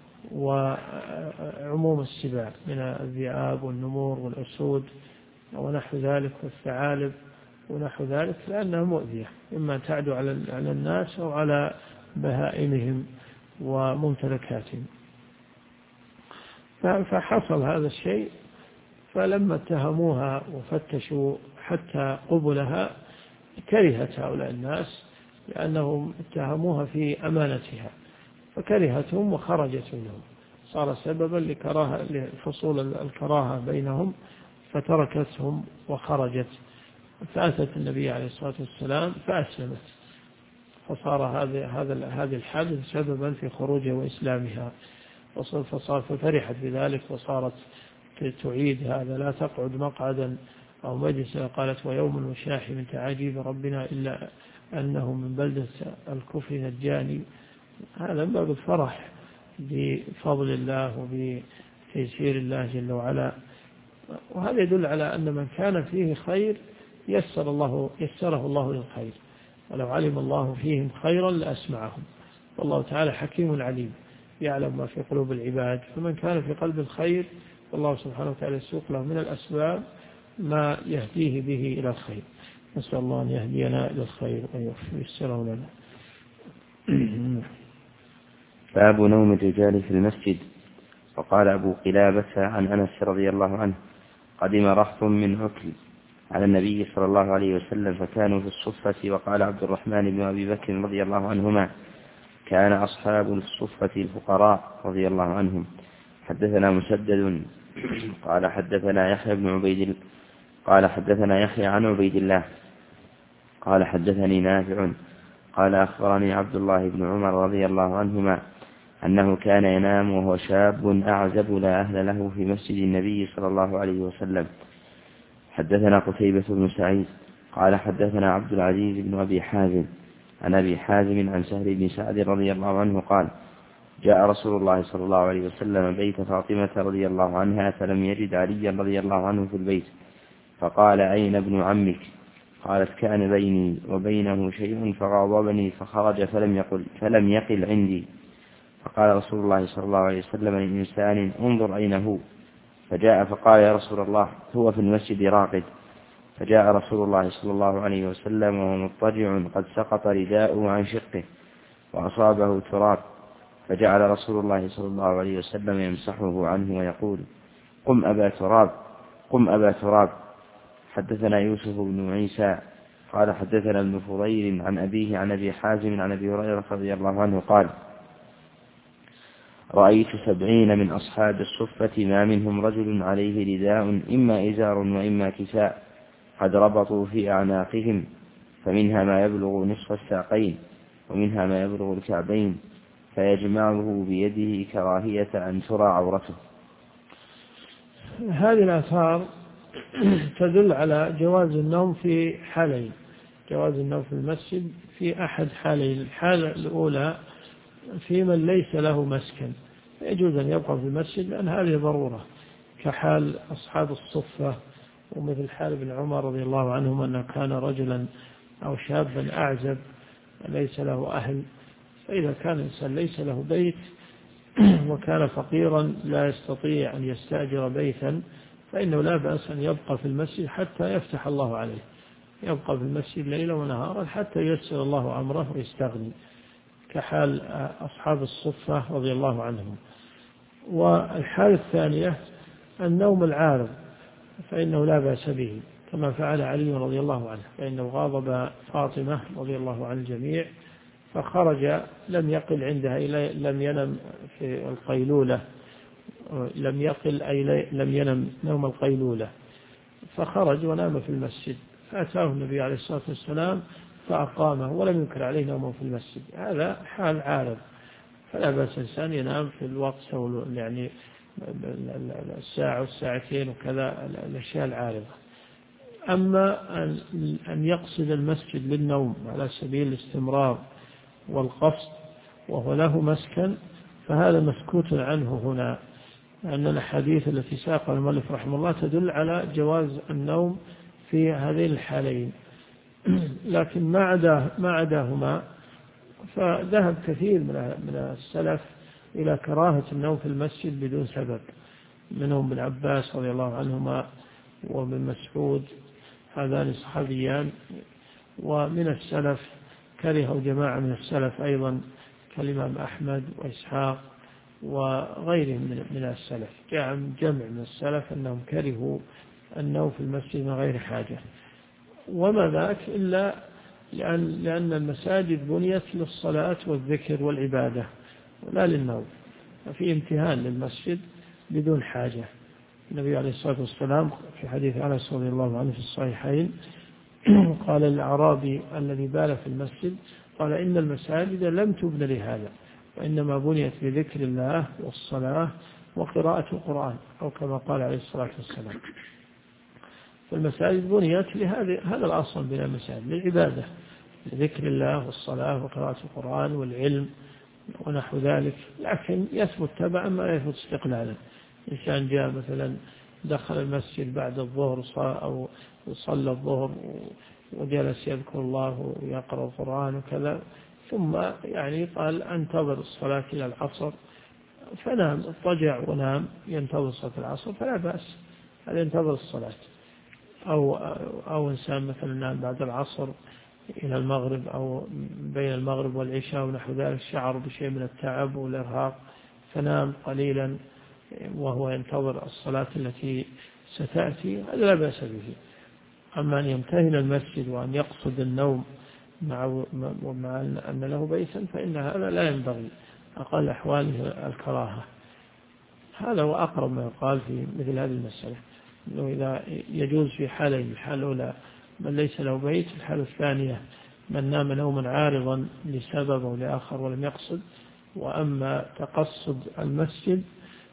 وعموم السباع من الذئاب والنمور والأسود ونحو ذلك والثعالب ونحو ذلك، لأنها مؤذية، إما تعدو على الناس أو على بهائمهم وممتلكاتهم. فحصل هذا الشيء، فلما اتهموها وفتشوا حتى قبلها كرهت هؤلاء الناس، لأنهم اتهموها في أمانتها، فكرهتهم وخرجت منهم، صار سببا لفصول الكراهة بينهم، فتركتهم وخرجت، فأتت النبي عليه الصلاة والسلام فأسلمت، فصار هذا الحادث سببا في خروجها وإسلامها، ففرحت بذلك وصارت تعيد هذا: لا تقعد مقعدا أو مجلسا، قالت: ويوم وشاح من تعاجيب ربنا إلا أنه من بلدة الكفر نجاني. هذا من باب الفرح بفضل الله وبتيسير الله جل وعلا، وهذا يدل على أن من كان فيه خير يسره الله للخير، ولو علم الله فيهم خيرا لأسمعهم، والله تعالى حكيم عليم يعلم ما في قلوب العباد، فمن كان في قلب الخير والله سبحانه وتعالى يسوق له من الأسباب ما يهديه به إلى الخير. نسأل الله أن يهدينا إلى الخير وأن ييسره لنا. باب نوم الرجال في المسجد. وقال أبو قلابة عن أنس رضي الله عنه: قدم رهط من عكل على النبي صلى الله عليه وسلم فكانوا في الصفة. وقال عبد الرحمن بن أبي بكر رضي الله عنهما: كان أصحاب الصفة الفقراء رضي الله عنهم. حدثنا مسدد قال حدثنا يحيى عن عبيد الله قال حدثني نافع قال أخبرني عبد الله بن عمر رضي الله عنهما أنه كان ينام وهو شاب أعزب لا أهل له في مسجد النبي صلى الله عليه وسلم. حدثنا قتيبة بن سعيد قال حدثنا عبد العزيز بن أبي حازم عن أبي حازم عن سهل بن سعد رضي الله عنه قال: جاء رسول الله صلى الله عليه وسلم بيت فاطمة رضي الله عنها فلم يجد عليا رضي الله عنه في البيت، فقال: أين ابن عمك؟ قالت: كان بيني وبينه شيء فغاضبني فخرج فلم يقل عندي. فقال رسول الله صلى الله عليه وسلم للإنسان: انظر أين هو؟ فجاء فقال: يا رسول الله هو في المسجد راقد. فجاء رسول الله صلى الله عليه وسلم وهو مضطجع قد سقط رداؤه عن شقه وأصابه تراب، فجعل رسول الله صلى الله عليه وسلم يمسحه عنه ويقول: قم أبا تراب. حدثنا يوسف بن عيسى قال حدثنا ابن فضيل عن أبيه عن أبي حازم عن أبي هريرة رضي الله عنه قال: رأيت 70 من أصحاب الصفة ما منهم رجل عليه رداء إما إزار وإما كساء قد ربطوا في أعناقهم، فمنها ما يبلغ نصف الساقين ومنها ما يبلغ الكعبين، فيجمعه بيده كراهية أن ترى عورته. هذه الآثار تدل على جواز النوم في حالين: جواز النوم في المسجد في أحد حالين. الحالة الأولى في من ليس له مسكن، يجوز أن يبقى في المسجد لأن هذه ضرورة، كحال أصحاب الصفة، ومثل حال ابن عمر رضي الله عنهم أنه كان رجلا أو شابا أعزب ليس له أهل، فإذا كان الإنسان ليس له بيت وكان فقيرا لا يستطيع أن يستأجر بيتا، فإنه لا بأس أن يبقى في المسجد حتى يفتح الله عليه، يبقى في المسجد ليلا ونهارا حتى ييسر الله أمره ويستغني، كحال أصحاب الصفة رضي الله عنهم. والحالة الثانية النوم العارض، فإنه لا بأس به، كما فعل علي رضي الله عنه، فإنه غاضب فاطمة رضي الله عن الجميع فخرج، لم يقل عندها، لم ينم في القيلولة، لم يقل أي لم ينم نوم القيلولة، فخرج ونام في المسجد، فأتاه النبي عليه الصلاة والسلام فأقامه ولم ينكر عليه نومه في المسجد. هذا حال عارض، فلا بأس الإنسان ينام في الوقت، يعني الساعة والساعتين وكذا، الأشياء العارضة. أما أن يقصد المسجد للنوم على سبيل الاستمرار والقصد وهو له مسكن، فهذا مسكوت عنه هنا، لأن الحديث التي ساقها المؤلف رحمه الله تدل على جواز النوم في هذين الحالين. لكن ما عداهما فذهب كثير من السلف إلى كراهة النوم في المسجد بدون سبب، منهم ابن عباس رضي الله عنهما وابن مسعود هذان صحابيان. ومن السلف كرهوا جماعة من السلف أيضا كالإمام أحمد وإسحاق وغيرهم من السلف، جمع من السلف أنهم كرهوا النوم في المسجد من غير حاجة. وما ذاك إلا لأن المساجد بنيت للصلاة والذكر والعبادة ولا للنوم، ففي امتهان للمسجد بدون حاجة. النبي عليه الصلاة والسلام في حديث أنس رضي الله عنه في الصحيحين قال الأعرابي الذي بال في المسجد قال إن المساجد لم تبن لهذا، وإنما بنيت لذكر الله والصلاة وقراءة القرآن، أو كما قال عليه الصلاة والسلام. فالمساجد بنيت هذا الأصل بين المساجد للعبادة، لذكر الله والصلاة وقراءة القرآن والعلم ونحو ذلك، لكن يثبت تبعا ما يثبت استقلالا. إنسان جاء مثلا دخل المسجد بعد الظهر أو صلى الظهر وجلس يذكر الله ويقرأ القرآن وكذا، ثم قال أنتظر الصلاة إلى العصر فنام، اضطجع ونام ينتظر صلاة العصر فلا بأس، هذا ينتظر الصلاة. أو إنسان مثلا نام بعد العصر إلى المغرب أو بين المغرب والعشاء ونحو ذلك، شعر بشيء من التعب والإرهاق فنام قليلا وهو ينتظر الصلاة التي ستأتي، هذا لا بأس به. أما أن يمتهن المسجد وأن يقصد النوم مع أن له بيتا فإن هذا لا ينبغي، أقل أحواله الكراهة. هذا هو أقرب ما يقال في مثل هذه المسألة، أنه إذا يجوز في حالين: الحالة الأولى من ليس له بيت، الحالة الثانية من نام نوما عارضا لسبب أو لآخر ولم يقصد. وأما تقصد المسجد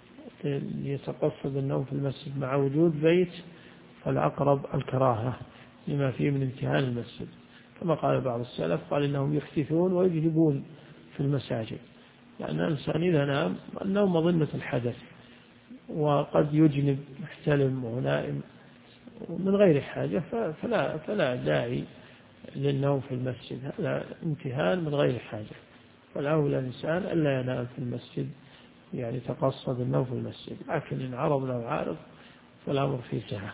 يتقصد النوم في المسجد مع وجود بيت فالأقرب الكراهة لما فيه من امتهان المسجد، كما قال بعض السلف قال إنهم يحدثون ويجلبون في المساجد، لأن الإنسان إذا نام النوم مظنة الحدث وقد يجنب محتلم ونائم من غير حاجة، فلا داعي للنوم في المسجد، هذا امتهان من غير حاجة. فالأولى الإنسان ألا ينام في المسجد تقصد النوم في المسجد، لكن إن عرض له عارض فالأمر فيه سعة.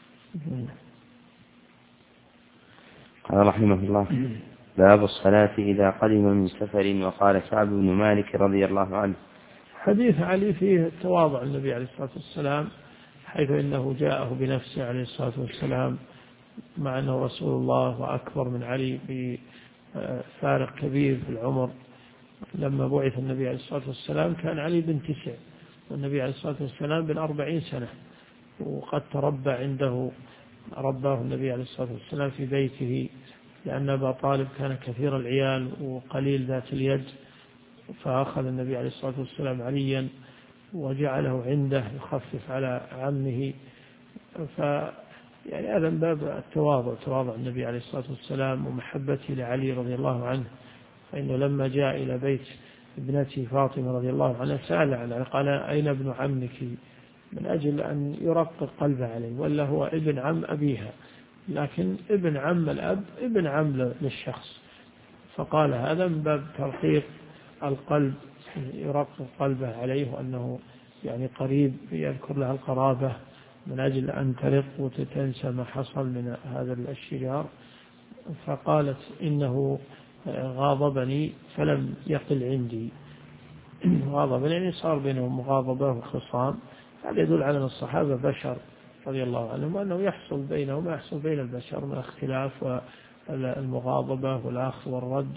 قال رحمه الله: باب الصلاة إذا قدم من سفر. وقال كعب بن مالك رضي الله عنه: حديث علي فيه تواضع النبي عليه الصلاة والسلام، حيث إنه جاءه بنفسه عليه الصلاة والسلام، مع أنه رسول الله وأكبر من علي بفارق كبير في العمر. لما بعث النبي عليه الصلاة والسلام كان علي بن 9 والنبي عليه الصلاة والسلام بن 40 سنة، وقد تربى عنده، رباه النبي عليه الصلاة والسلام في بيته، لأن أبا طالب كان كثير العيال وقليل ذات اليد، فأخذ النبي عليه الصلاة والسلام عليا وجعله عنده يخفف على عمه. هذا من باب التواضع، تواضع النبي عليه الصلاة والسلام ومحبته لعلي رضي الله عنه. فإنه لما جاء إلى بيت ابنته فاطمة رضي الله عنها سأل عنه، قال: أين ابن عمك؟ من أجل أن يرقق قلبه عليه، ولا هو ابن عم أبيها، لكن ابن عم الأب ابن عم للشخص. فقال هذا من باب ترقيق القلب، يرقق قلبه عليه، وأنه قريب، يذكر له القرابة من أجل أن ترق وتتنسى ما حصل من هذا الشجار. فقالت: إنه غاضبني فلم يقل عندي. غاضبني صار بينهم مغاضبة وخصام. هذا يدل على أن الصحابة بشر رضي الله عنهم، وأنه يحصل بينهم ما يحصل بين البشر من اختلاف والمغاضبة والأخذ والرد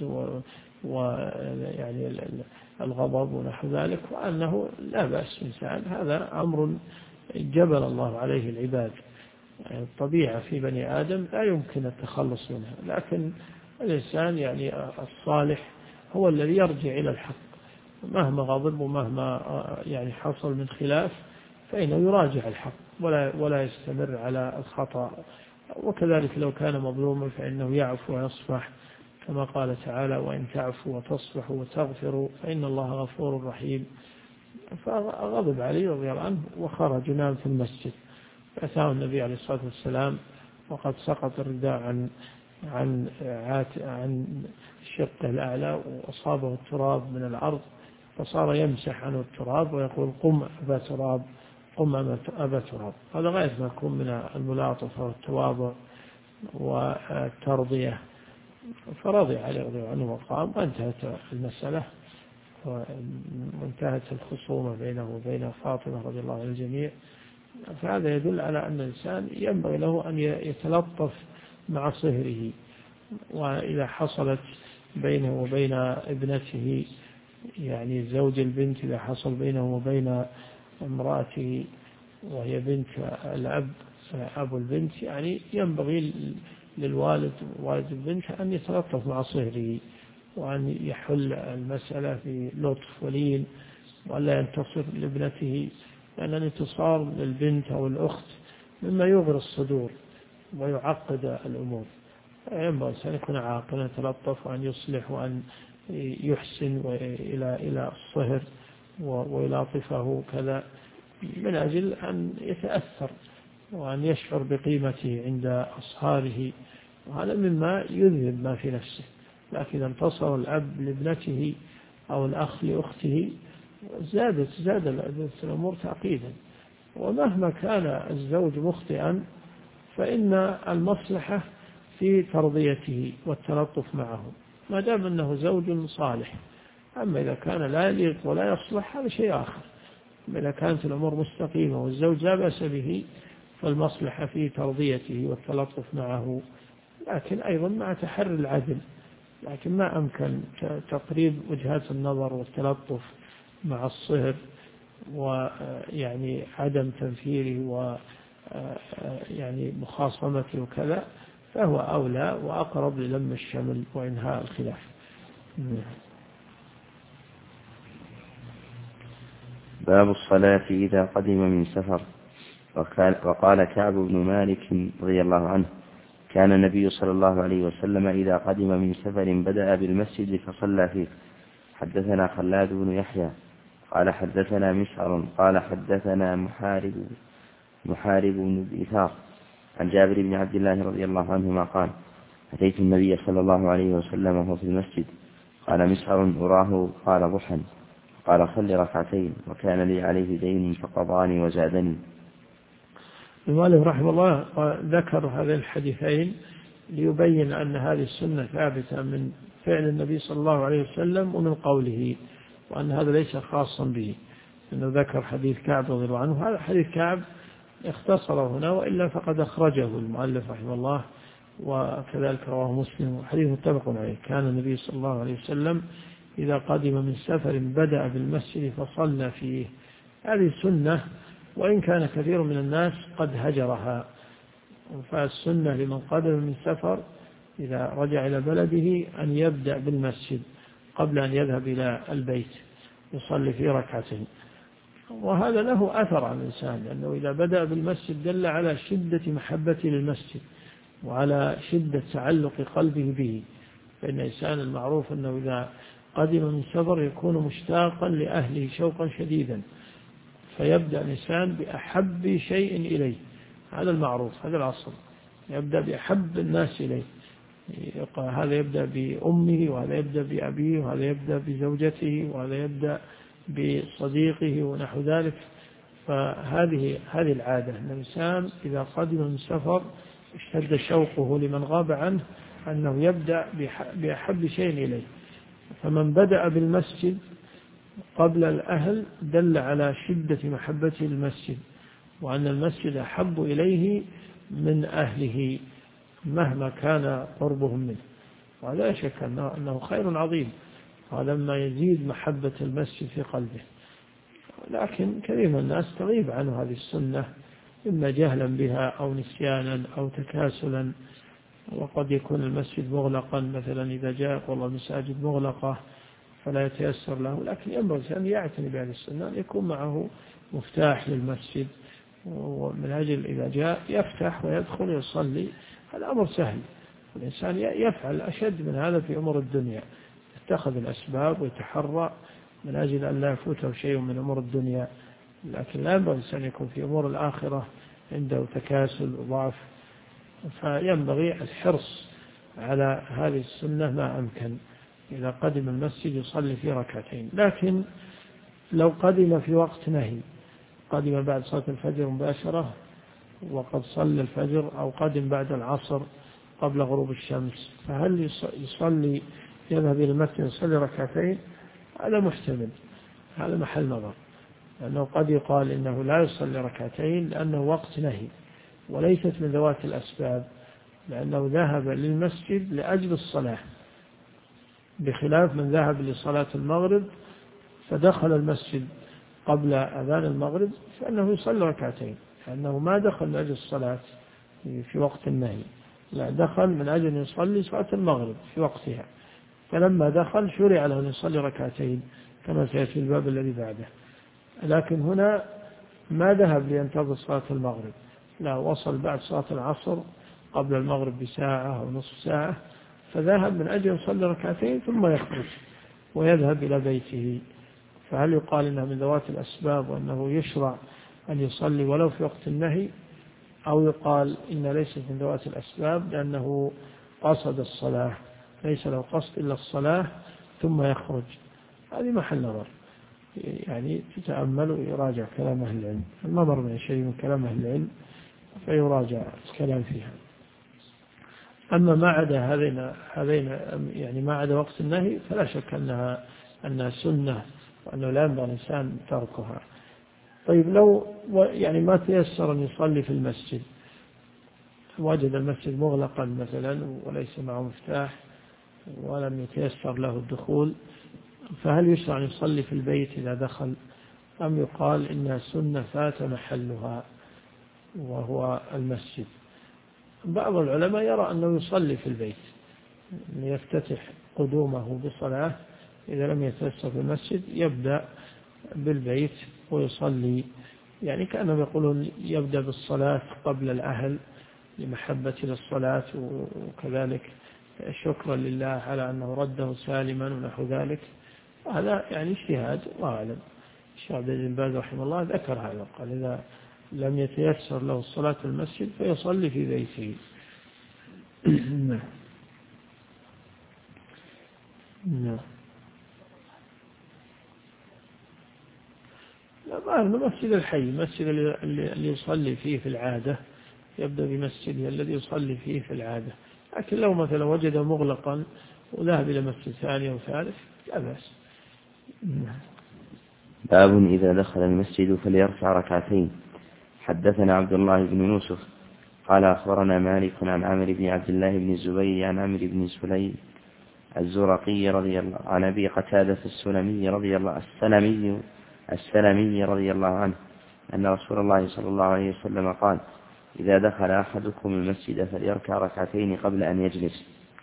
الغضب ونحو ذلك، وأنه لا بأس إنسان، هذا أمر جبل الله عليه العباد، الطبيعة في بني آدم لا يمكن التخلص منها. لكن الإنسان الصالح هو الذي يرجع إلى الحق، مهما غضب ومهما حصل من خلاف فإنه يراجع الحق ولا يستمر على الخطأ. وكذلك لو كان مظلوما فإنه يعفو ويصفح، كما قال تعالى: وإن تعفوا وتصفحوا وتغفروا فإن الله غفور رحيم. فغضب علي رضي الله عنه وخرج نام في المسجد، فأتاه النبي عليه الصلاة والسلام وقد سقط الرداء عن شقه الأعلى وأصابه التراب من الأرض، فصار يمسح عنه التراب ويقول: قم أبا تراب، قم أبا تراب. هذا غاية ما يكون من الملاطفة والتواضع والترضية، فرضي عليه رضي الله عنه وقام، وانتهت المسألة وانتهت الخصومة بينه وبين فاطمة رضي الله عن الجميع. فهذا يدل على أن الإنسان ينبغي له أن يتلطف مع صهره، وإذا حصلت بينه وبين ابنته، يعني زوج البنت، إذا حصل بينه وبين امرأته وهي بنت الأب أبو البنت، يعني ينبغي للوالد والد البنت أن يتلطف مع صهره، وأن يحل المسألة في لطف ولين، ولا ينتصر لابنته، لأن الانتصار للبنت أو الأخت مما يغري الصدور ويعقد الأمور. ينبغي أن يكون عاقلا، يتلطف، وأن يصلح، وأن يحسن إلى الصهر ويلاطفه كذا، من أجل أن يتأثر وأن يشعر بقيمته عند أصهاره، وهذا مما يذهب ما في نفسه. لكن إذا انتصر الأب لابنته أو الأخ لأخته زاد الأمور تعقيدا. ومهما كان الزوج مخطئا فإن المصلحة في ترضيته والتلطف معه، ما دام أنه زوج صالح. أما إذا كان لا يليق ولا يصلح هذا شيء آخر. إذا كانت الأمور مستقيمة والزوج لا بأس به فالمصلحة في ترضيته والتلطف معه، لكن أيضا مع تحري العدل. لكن ما أمكن تقريب وجهات النظر والتلطف مع الصهر، ويعني عدم تنفيره ويعني مخاصمته وكذا، فهو أولى وأقرب للم الشمل وإنهاء الخلاف. باب الصلاة إذا قدم من سفر. وقال كعب بن مالك رضي الله عنه: كان النبي صلى الله عليه وسلم إذا قدم من سفر بدأ بالمسجد فصلى فيه. حدثنا خلاد بن يحيى قال حدثنا مسعر قال حدثنا محارب بن دثار عن جابر بن عبد الله رضي الله عنهما قال: أتيت النبي صلى الله عليه وسلم وهو في المسجد. قال مسعر: أراه قال ضحى. قال: صل ركعتين، وكان لي عليه دين فقضاني وزادني. المؤلف رحمه الله ذكر هذين الحديثين ليبين أن هذه السنة ثابتة من فعل النبي صلى الله عليه وسلم ومن قوله، وأن هذا ليس خاصا به. إنه ذكر حديث كعب رضي الله عنه، هذا حديث كعب اختصره هنا، وإلا فقد أخرجه المؤلف رحمه الله، وكذلك رواه مسلم، وحديث متفق عليه. كان النبي صلى الله عليه وسلم إذا قدم من سفر بدأ بالمسجد فصلى فيه. هذه سنة، وإن كان كثير من الناس قد هجرها. فالسنة لمن قدم من سفر إذا رجع إلى بلده أن يبدأ بالمسجد قبل أن يذهب إلى البيت يصلي فيه ركعتين. وهذا له أثر على الإنسان، لأنه إذا بدأ بالمسجد دل على شدة محبته للمسجد وعلى شدة تعلق قلبه به. فإن الإنسان المعروف أنه إذا قدم من سفر يكون مشتاقا لأهله شوقا شديدا، فيبدأ الإنسان بأحب شيء إليه. هذا المعروف، هذا العصر، يبدأ بأحب الناس إليه. هذا يبدأ بأمه، وهذا يبدأ بأبيه، وهذا يبدأ بزوجته، وهذا يبدأ بصديقه ونحو ذلك. فهذه العادة أن الإنسان إذا قدم من سفر اشتد شوقه لمن غاب عنه أنه يبدأ بأحب شيء إليه. فمن بدأ بالمسجد قبل الأهل دل على شدة محبته للمسجد، وأن المسجد أحب إليه من أهله مهما كان قربهم منه. ولا شك أنه خير عظيم، هذا ما يزيد محبة المسجد في قلبه. لكن كثير من الناس تغيب عنه هذه السنة، إما جهلا بها أو نسيانا أو تكاسلا. وقد يكون المسجد مغلقا، مثلا إذا جاء والله المساجد مغلقة فلا يتيسر له. لكن ينبغي أن يعتني بهذه السنة، أن يكون معه مفتاح للمسجد، ومن أجل إذا جاء يفتح ويدخل يصلي. هذا أمر سهل، الإنسان يفعل أشد من هذا في أمور الدنيا، يتخذ الأسباب ويتحرى من أجل أن لا يفوته شيء من أمور الدنيا. لكن لا ينبغي أن يكون في أمور الآخرة عنده تكاسل وضعف. فينبغي الحرص على هذه السنة ما أمكن. إذا قدم المسجد يصلي في ركعتين. لكن لو قدم في وقت نهي، قدم بعد صلاة الفجر مباشرة وقد صلى الفجر، أو قدم بعد العصر قبل غروب الشمس، فهل يصلي يذهب إلى المسجد يصلي ركعتين؟ هذا محتمل، هذا محل نظر، لأنه قد يقال إنه لا يصلي ركعتين لأنه وقت نهي وليست من ذوات الأسباب، لأنه ذهب للمسجد لأجل الصلاة، بخلاف من ذهب لصلاة المغرب فدخل المسجد قبل أذان المغرب فإنه يصلي ركعتين، لأنه ما دخل لأجل الصلاة في وقت النهي، لا دخل من أجل أن يصلي صلاة المغرب في وقتها، فلما دخل شرع له أن يصلي ركعتين كما سيأتي الباب الذي بعده. لكن هنا ما ذهب لينتظر صلاة المغرب، لا، وصل بعد صلاة العصر قبل المغرب بساعة أو نصف ساعة، فذهب من أجل يصلي ركعتين ثم يخرج ويذهب إلى بيته، فهل يقال إنها من ذوات الأسباب وأنه يشرع أن يصلي ولو في وقت النهي، أو يقال إن ليست من ذوات الأسباب لأنه قصد الصلاة، ليس له قصد إلا الصلاة ثم يخرج؟ هذه محل نظر، يعني تتأمل ويراجع كلام أهل العلم، ما مر من شيء من كلام أهل العلم فيراجع الكلام فيها. أما ما عدا هذين يعني ما عدا وقت النهي فلا شك أنها سنة وأنه لا ينبغي الإنسان تركها. طيب لو يعني ما تيسر أن يصلي في المسجد، وجد المسجد مغلقا مثلا وليس معه مفتاح ولم يتيسر له الدخول، فهل يشرع أن يصلي في البيت إذا دخل، أم يقال إنها سنة فات محلها وهو المسجد؟ بعض العلماء يرى أنه يصلي في البيت ليفتتح قدومه بصلاة، إذا لم يتيسر في المسجد يبدأ بالبيت ويصلي، يعني كأنهم يقولون يبدأ بالصلاة قبل الأهل لمحبة للصلاة، وكذلك شكرا لله على أنه رده سالما ونحو ذلك. هذا يعني اجتهاد، الله أعلم. الشيخ عبد العزيز بن باز رحمه الله ذكر هذا، قال إذا لم يتيسر له الصلاة في المسجد فيصلي في بيته. نعم. لا، ما المسجد الحي، المسجد اللي يصلي فيه في العادة يبدأ بمسجده الذي يصلي فيه في العادة، لكن لو مثلا وجد مغلقا وذهب إلى مسجد ثاني أو ثالث لا بأس. باب إذا دخل المسجد فليركع ركعتين. حدثنا عبد الله بن يوسف قال أخبرنا مالك عن عامر بن عبد الله بن الزبير عن عمرو بن سليم الزرقي رضي الله عن أبي قتادة السلمي رضي الله عنه أن رسول الله صلى الله عليه وسلم قال: إذا دخل أحدكم المسجد فليركع ركعتين قبل أن يجلس.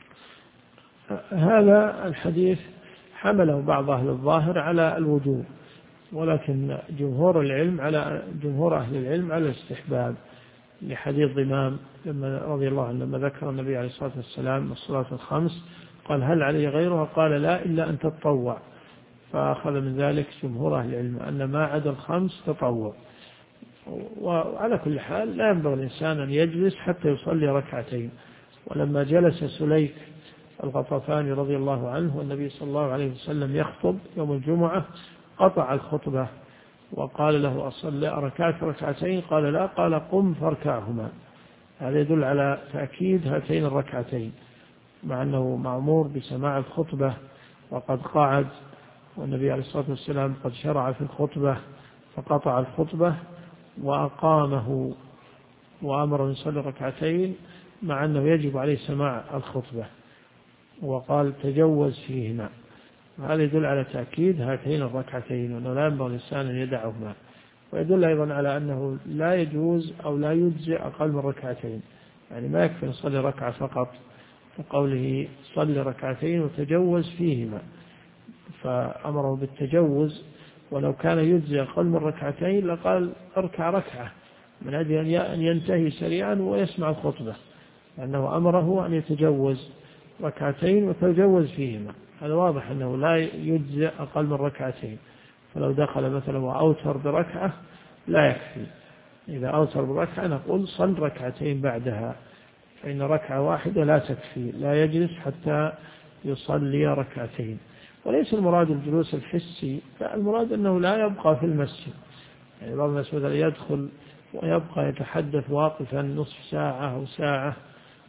هذا الحديث حمله بعض أهل الظاهر على الوجوب، ولكن جمهور أهل العلم على الاستحباب، لحديث ضمام رضي الله عنه لما ذكر النبي عليه الصلاة والسلام الصلاة الخمس قال: هل علي غيرها؟ قال: لا، إلا أن تتطوع. فأخذ من ذلك جمهور أهل العلم أن ما عدا الخمس تطوع. وعلى كل حال لا ينبغي الإنسان أن يجلس حتى يصلي ركعتين. ولما جلس سليك الغطفاني رضي الله عنه والنبي صلى الله عليه وسلم يخطب يوم الجمعة قطع الخطبة وقال له: أصلي ركعت ركعتين؟ قال: لا. قال: قم فاركعهما. هذا يدل على تأكيد هاتين الركعتين، مع أنه مأمور بسماع الخطبة وقد قعد، والنبي عليه الصلاة والسلام قد شرع في الخطبة فقطع الخطبة وأقامه وأمر أن يصلي ركعتين، مع أنه يجب عليه سماع الخطبة، وقال: تجوز فيهما. هذا يدل على تأكيد هاتين الركعتين وأنه لا ينبغي الإنسان أن يدعهما، ويدل أيضا على أنه لا يجوز أو لا يجزئ أقل من ركعتين، يعني ما يكفي نصلي ركعة فقط، كقوله: صلي ركعتين وتجوز فيهما، فأمره بالتجوز، ولو كان يجزئ أقل من ركعتين لقال: اركع ركعة من أجل أن ينتهي سريعا ويسمع الخطبة، لأنه أمره أن يتجوز ركعتين وتجوز فيهما. هذا واضح أنه لا يجزئ أقل من ركعتين، فلو دخل مثلا وأوتر بركعة لا يكفي، إذا أوتر بركعة نقول: صل ركعتين بعدها، فإن ركعة واحدة لا تكفي، لا يجلس حتى يصلي ركعتين. وليس المراد الجلوس الحسي، فالمراد أنه لا يبقى في المسجد، يعني بعض الناس مثلا يدخل ويبقى يتحدث واقفا نصف ساعة أو ساعة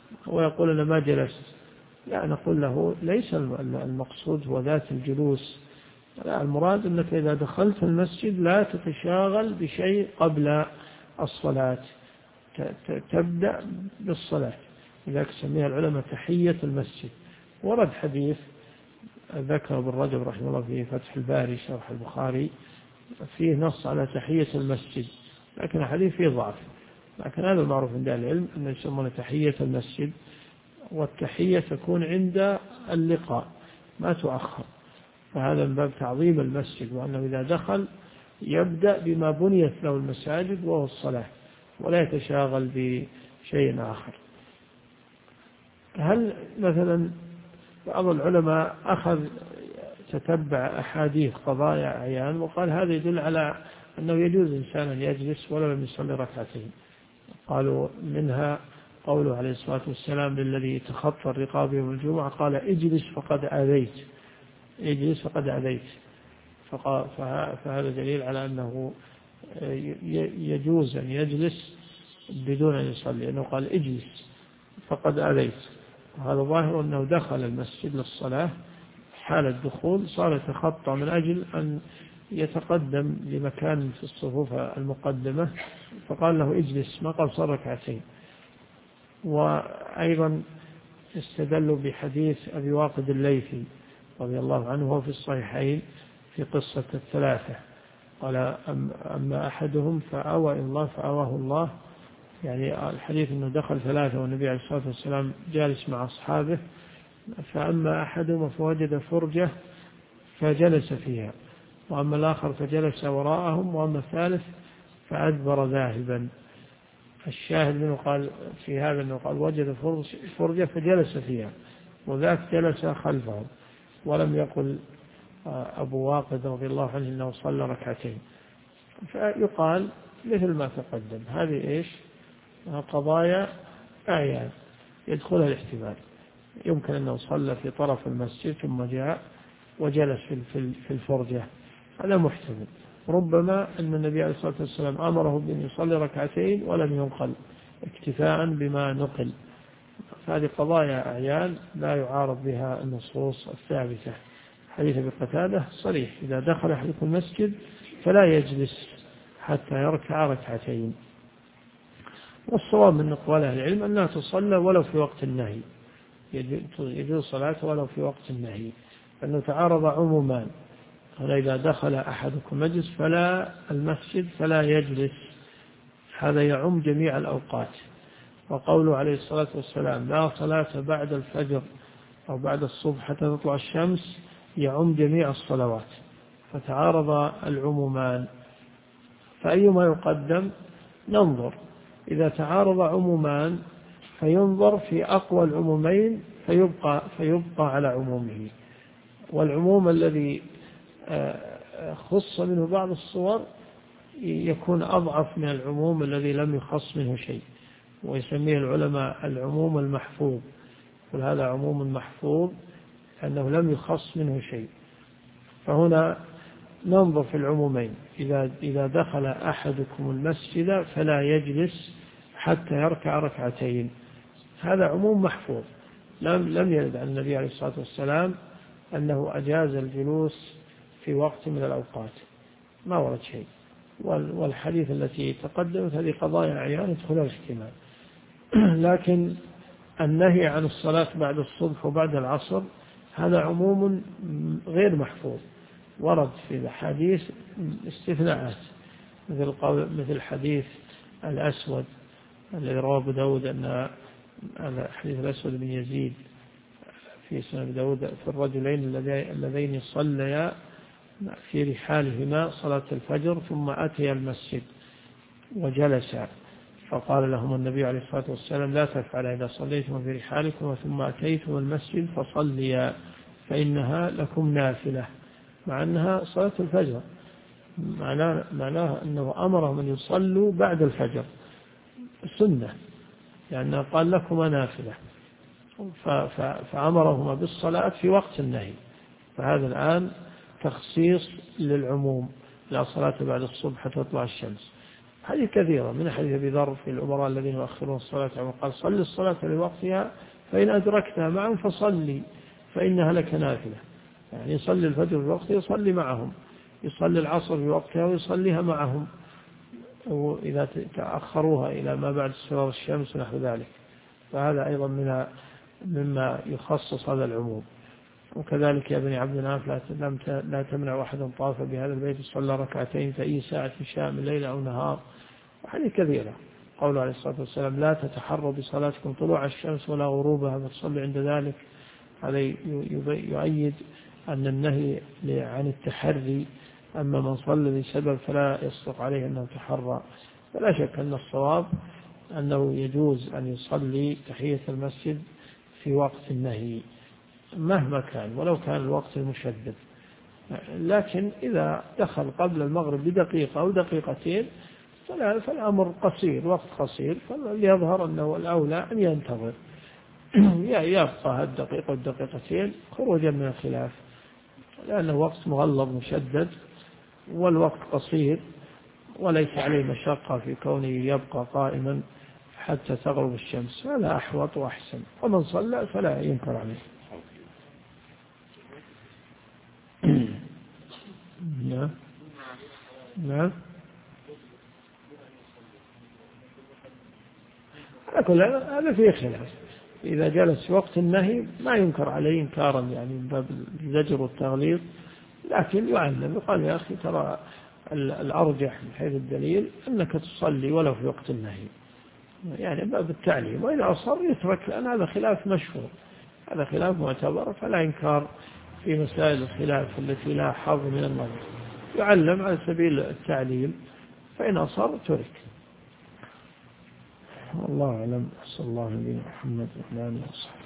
ويقول أنا ما جلست، لا، نقول له ليس المقصود هو ذات الجلوس، لا، المراد أنك إذا دخلت المسجد لا تتشاغل بشيء قبل الصلاة، تبدأ بالصلاة. لذلك سميها العلماء تحية المسجد. ورد حديث ذكر ابن رجب رحمه الله في فتح الباري شرح البخاري فيه نص على تحية المسجد، لكن الحديث فيه ضعف، لكن هذا المعروف عند أهل العلم أنه يسمونه تحية المسجد، والتحية تكون عند اللقاء ما تؤخر، فهذا من باب تعظيم المسجد، وأنه إذا دخل يبدأ بما بنيت له المساجد وهو الصلاة، ولا يتشاغل بشيء آخر. هل مثلا بعض العلماء تتبع أحاديث قضايا أعيان وقال هذا يدل على أنه يجوز إنسان أن يجلس ولو لم يصلي ركعتين. قالوا منها قوله عليه الصلاة والسلام للذي تخطى الرقاب يوم الجمعة قال اجلس فقد آذيت، اجلس فقد آذيت، فهذا دليل على أنه يجوز أن يجلس بدون أن يصلي، لأنه قال اجلس فقد آذيت، وهذا ظاهر أنه دخل المسجد للصلاة حال الدخول، صار يتخطى من أجل أن يتقدم لمكان في الصفوف المقدمة، فقال له اجلس، ما قال صار ركعتين. وأيضا استدلوا بحديث أبي واقد الليثي رضي الله عنه وهو في الصحيحين في قصة الثلاثة، قال أما أحدهم فآوى إلى الله فآواه الله، يعني الحديث أنه دخل ثلاثة والنبي عليه الصلاة والسلام جالس مع أصحابه، فأما أحدهم فوجد فرجة فجلس فيها، وأما الآخر فجلس وراءهم، وأما الثالث فأدبر ذاهبا. الشاهد منه قال في هذا أنه قال وجد فرجة فجلس فيها، وذاك جلس خلفهم، ولم يقل أبو واقد رضي الله عنه أنه صلى ركعتين. فيقال مثل ما تقدم، هذه إيش؟ قضايا أعيان يدخلها الاحتمال، يمكن أنه صلى في طرف المسجد ثم جاء وجلس في الفرجة، هذا محتمل. ربما أن النبي عليه الصلاة والسلام أمره بأن يصلي ركعتين ولم ينقل اكتفاء بما نقل، هذه قضايا أعيان لا يعارض بها النصوص الثابتة. حديث أبي قتادة صريح إذا دخل أحدكم المسجد فلا يجلس حتى يركع ركعتين. والصواب من أقوال أهل العلم أنها تصلى ولو في وقت النهي، يجوز صلاة ولو في وقت النهي، لأنه تعارض عمومان، قال إذا دخل أحدكم مجلس فلا المسجد فلا يجلس، هذا يعم جميع الأوقات. وقوله عليه الصلاة والسلام لا صلاة بعد الفجر أو بعد الصبح حتى تطلع الشمس يعم جميع الصلوات، فتعارض العمومان، فأيما يقدم ننظر، إذا تعارض عمومان فينظر في أقوى العمومين فيبقى على عمومه، والعموم الذي خص منه بعض الصور يكون أضعف من العموم الذي لم يخص منه شيء، ويسميه العلماء العموم المحفوظ، وهذا عموم محفوظ أنه لم يخص منه شيء. فهنا ننظر في العمومين، إذا دخل أحدكم المسجد فلا يجلس حتى يركع ركعتين، هذا عموم محفوظ، لم يرد عن النبي عليه الصلاة والسلام أنه أجاز الجلوس في وقت من الأوقات، ما ورد شيء. والحديث التي تقدمت هذه قضايا أعيان يدخلها الاحتمال. لكن النهي عن الصلاة بعد الصبح وبعد العصر هذا عموم غير محفوظ، ورد في الحديث استثناءات، مثل حديث الأسود الذي رواه أبو داود، أن حديث الأسود بن يزيد في سنن داود في الرجلين اللذين صليا في رحالهما صلاة الفجر ثم أتيا المسجد وجلسا، فقال لهم النبي عليه الصلاة والسلام لا تفعل إذا صليتم في رحالكم ثم أتيتم المسجد فصليا فإنها لكم نافلة، مع أنها صلاة الفجر، معناه أنه أمرهم أن يصلوا بعد الفجر سنة، لأنه قال لكم نافلة، فأمرهما بالصلاة في وقت النهي، فهذا الآن تخصيص للعموم، لا صلاة بعد الصبح حتى تطلع الشمس. هذه كثيرة من حديث أبي ذر في الأمراء الذين يؤخرون الصلاة عنهم قال صل الصلاة لوقتها فإن أدركتها معهم فصلي فإنها لك نافلة. يعني يصلي الفجر في وقتها يصلي معهم، يصلي العصر في وقتها ويصليها معهم، وإذا تأخروها إلى ما بعد اصفرار الشمس ونحو ذلك، فهذا أيضا مما يخصص هذا العموم. وكذلك يا بني عبد مناف لا تمنع أحدا طاف بهذا البيت صلى ركعتين في أي ساعة شاء من ليلة أو نهار، وحديث كثيرة. قوله عليه الصلاة والسلام لا تتحروا بصلاتكم طلوع الشمس ولا غروبها فتصلي عند ذلك. هذا يؤيد أن النهي عن التحري، أما من صلى لسبب فلا يصدق عليه أنه تحرى. فلا شك أن الصواب أنه يجوز أن يصلي تحية المسجد في وقت النهي مهما كان ولو كان الوقت المشدد، لكن إذا دخل قبل المغرب بدقيقة أو دقيقتين فالأمر قصير، وقت قصير، فليظهر أنه الأولى أن ينتظر يبقى الدقيقة والدقيقتين خروجا من الخلاف، لأنه وقت مغلظ مشدد والوقت قصير وليس عليه مشقة في كونه يبقى قائما حتى تغرب الشمس، هذا أحوط وأحسن، ومن صلى فلا ينكر عليه. نعم هذا فيه خلاف. إذا جلس وقت النهي ما ينكر عليه إنكارا يعني من باب الزجر والتغليظ، لكن يعلم يقال يا أخي ترى الأرجح من حيث الدليل أنك تصلي ولو في وقت النهي، يعني باب التعليم، وإذا أصر يترك، لأن هذا خلاف مشهور، هذا خلاف معتبر، فلا إنكار في مسائل الخلاف التي لا حظ من النظر، يعلم على سبيل التعليم، فإن أصر ترك. والله أعلم. صلى الله عليه محمد وعلى آله وصحبه.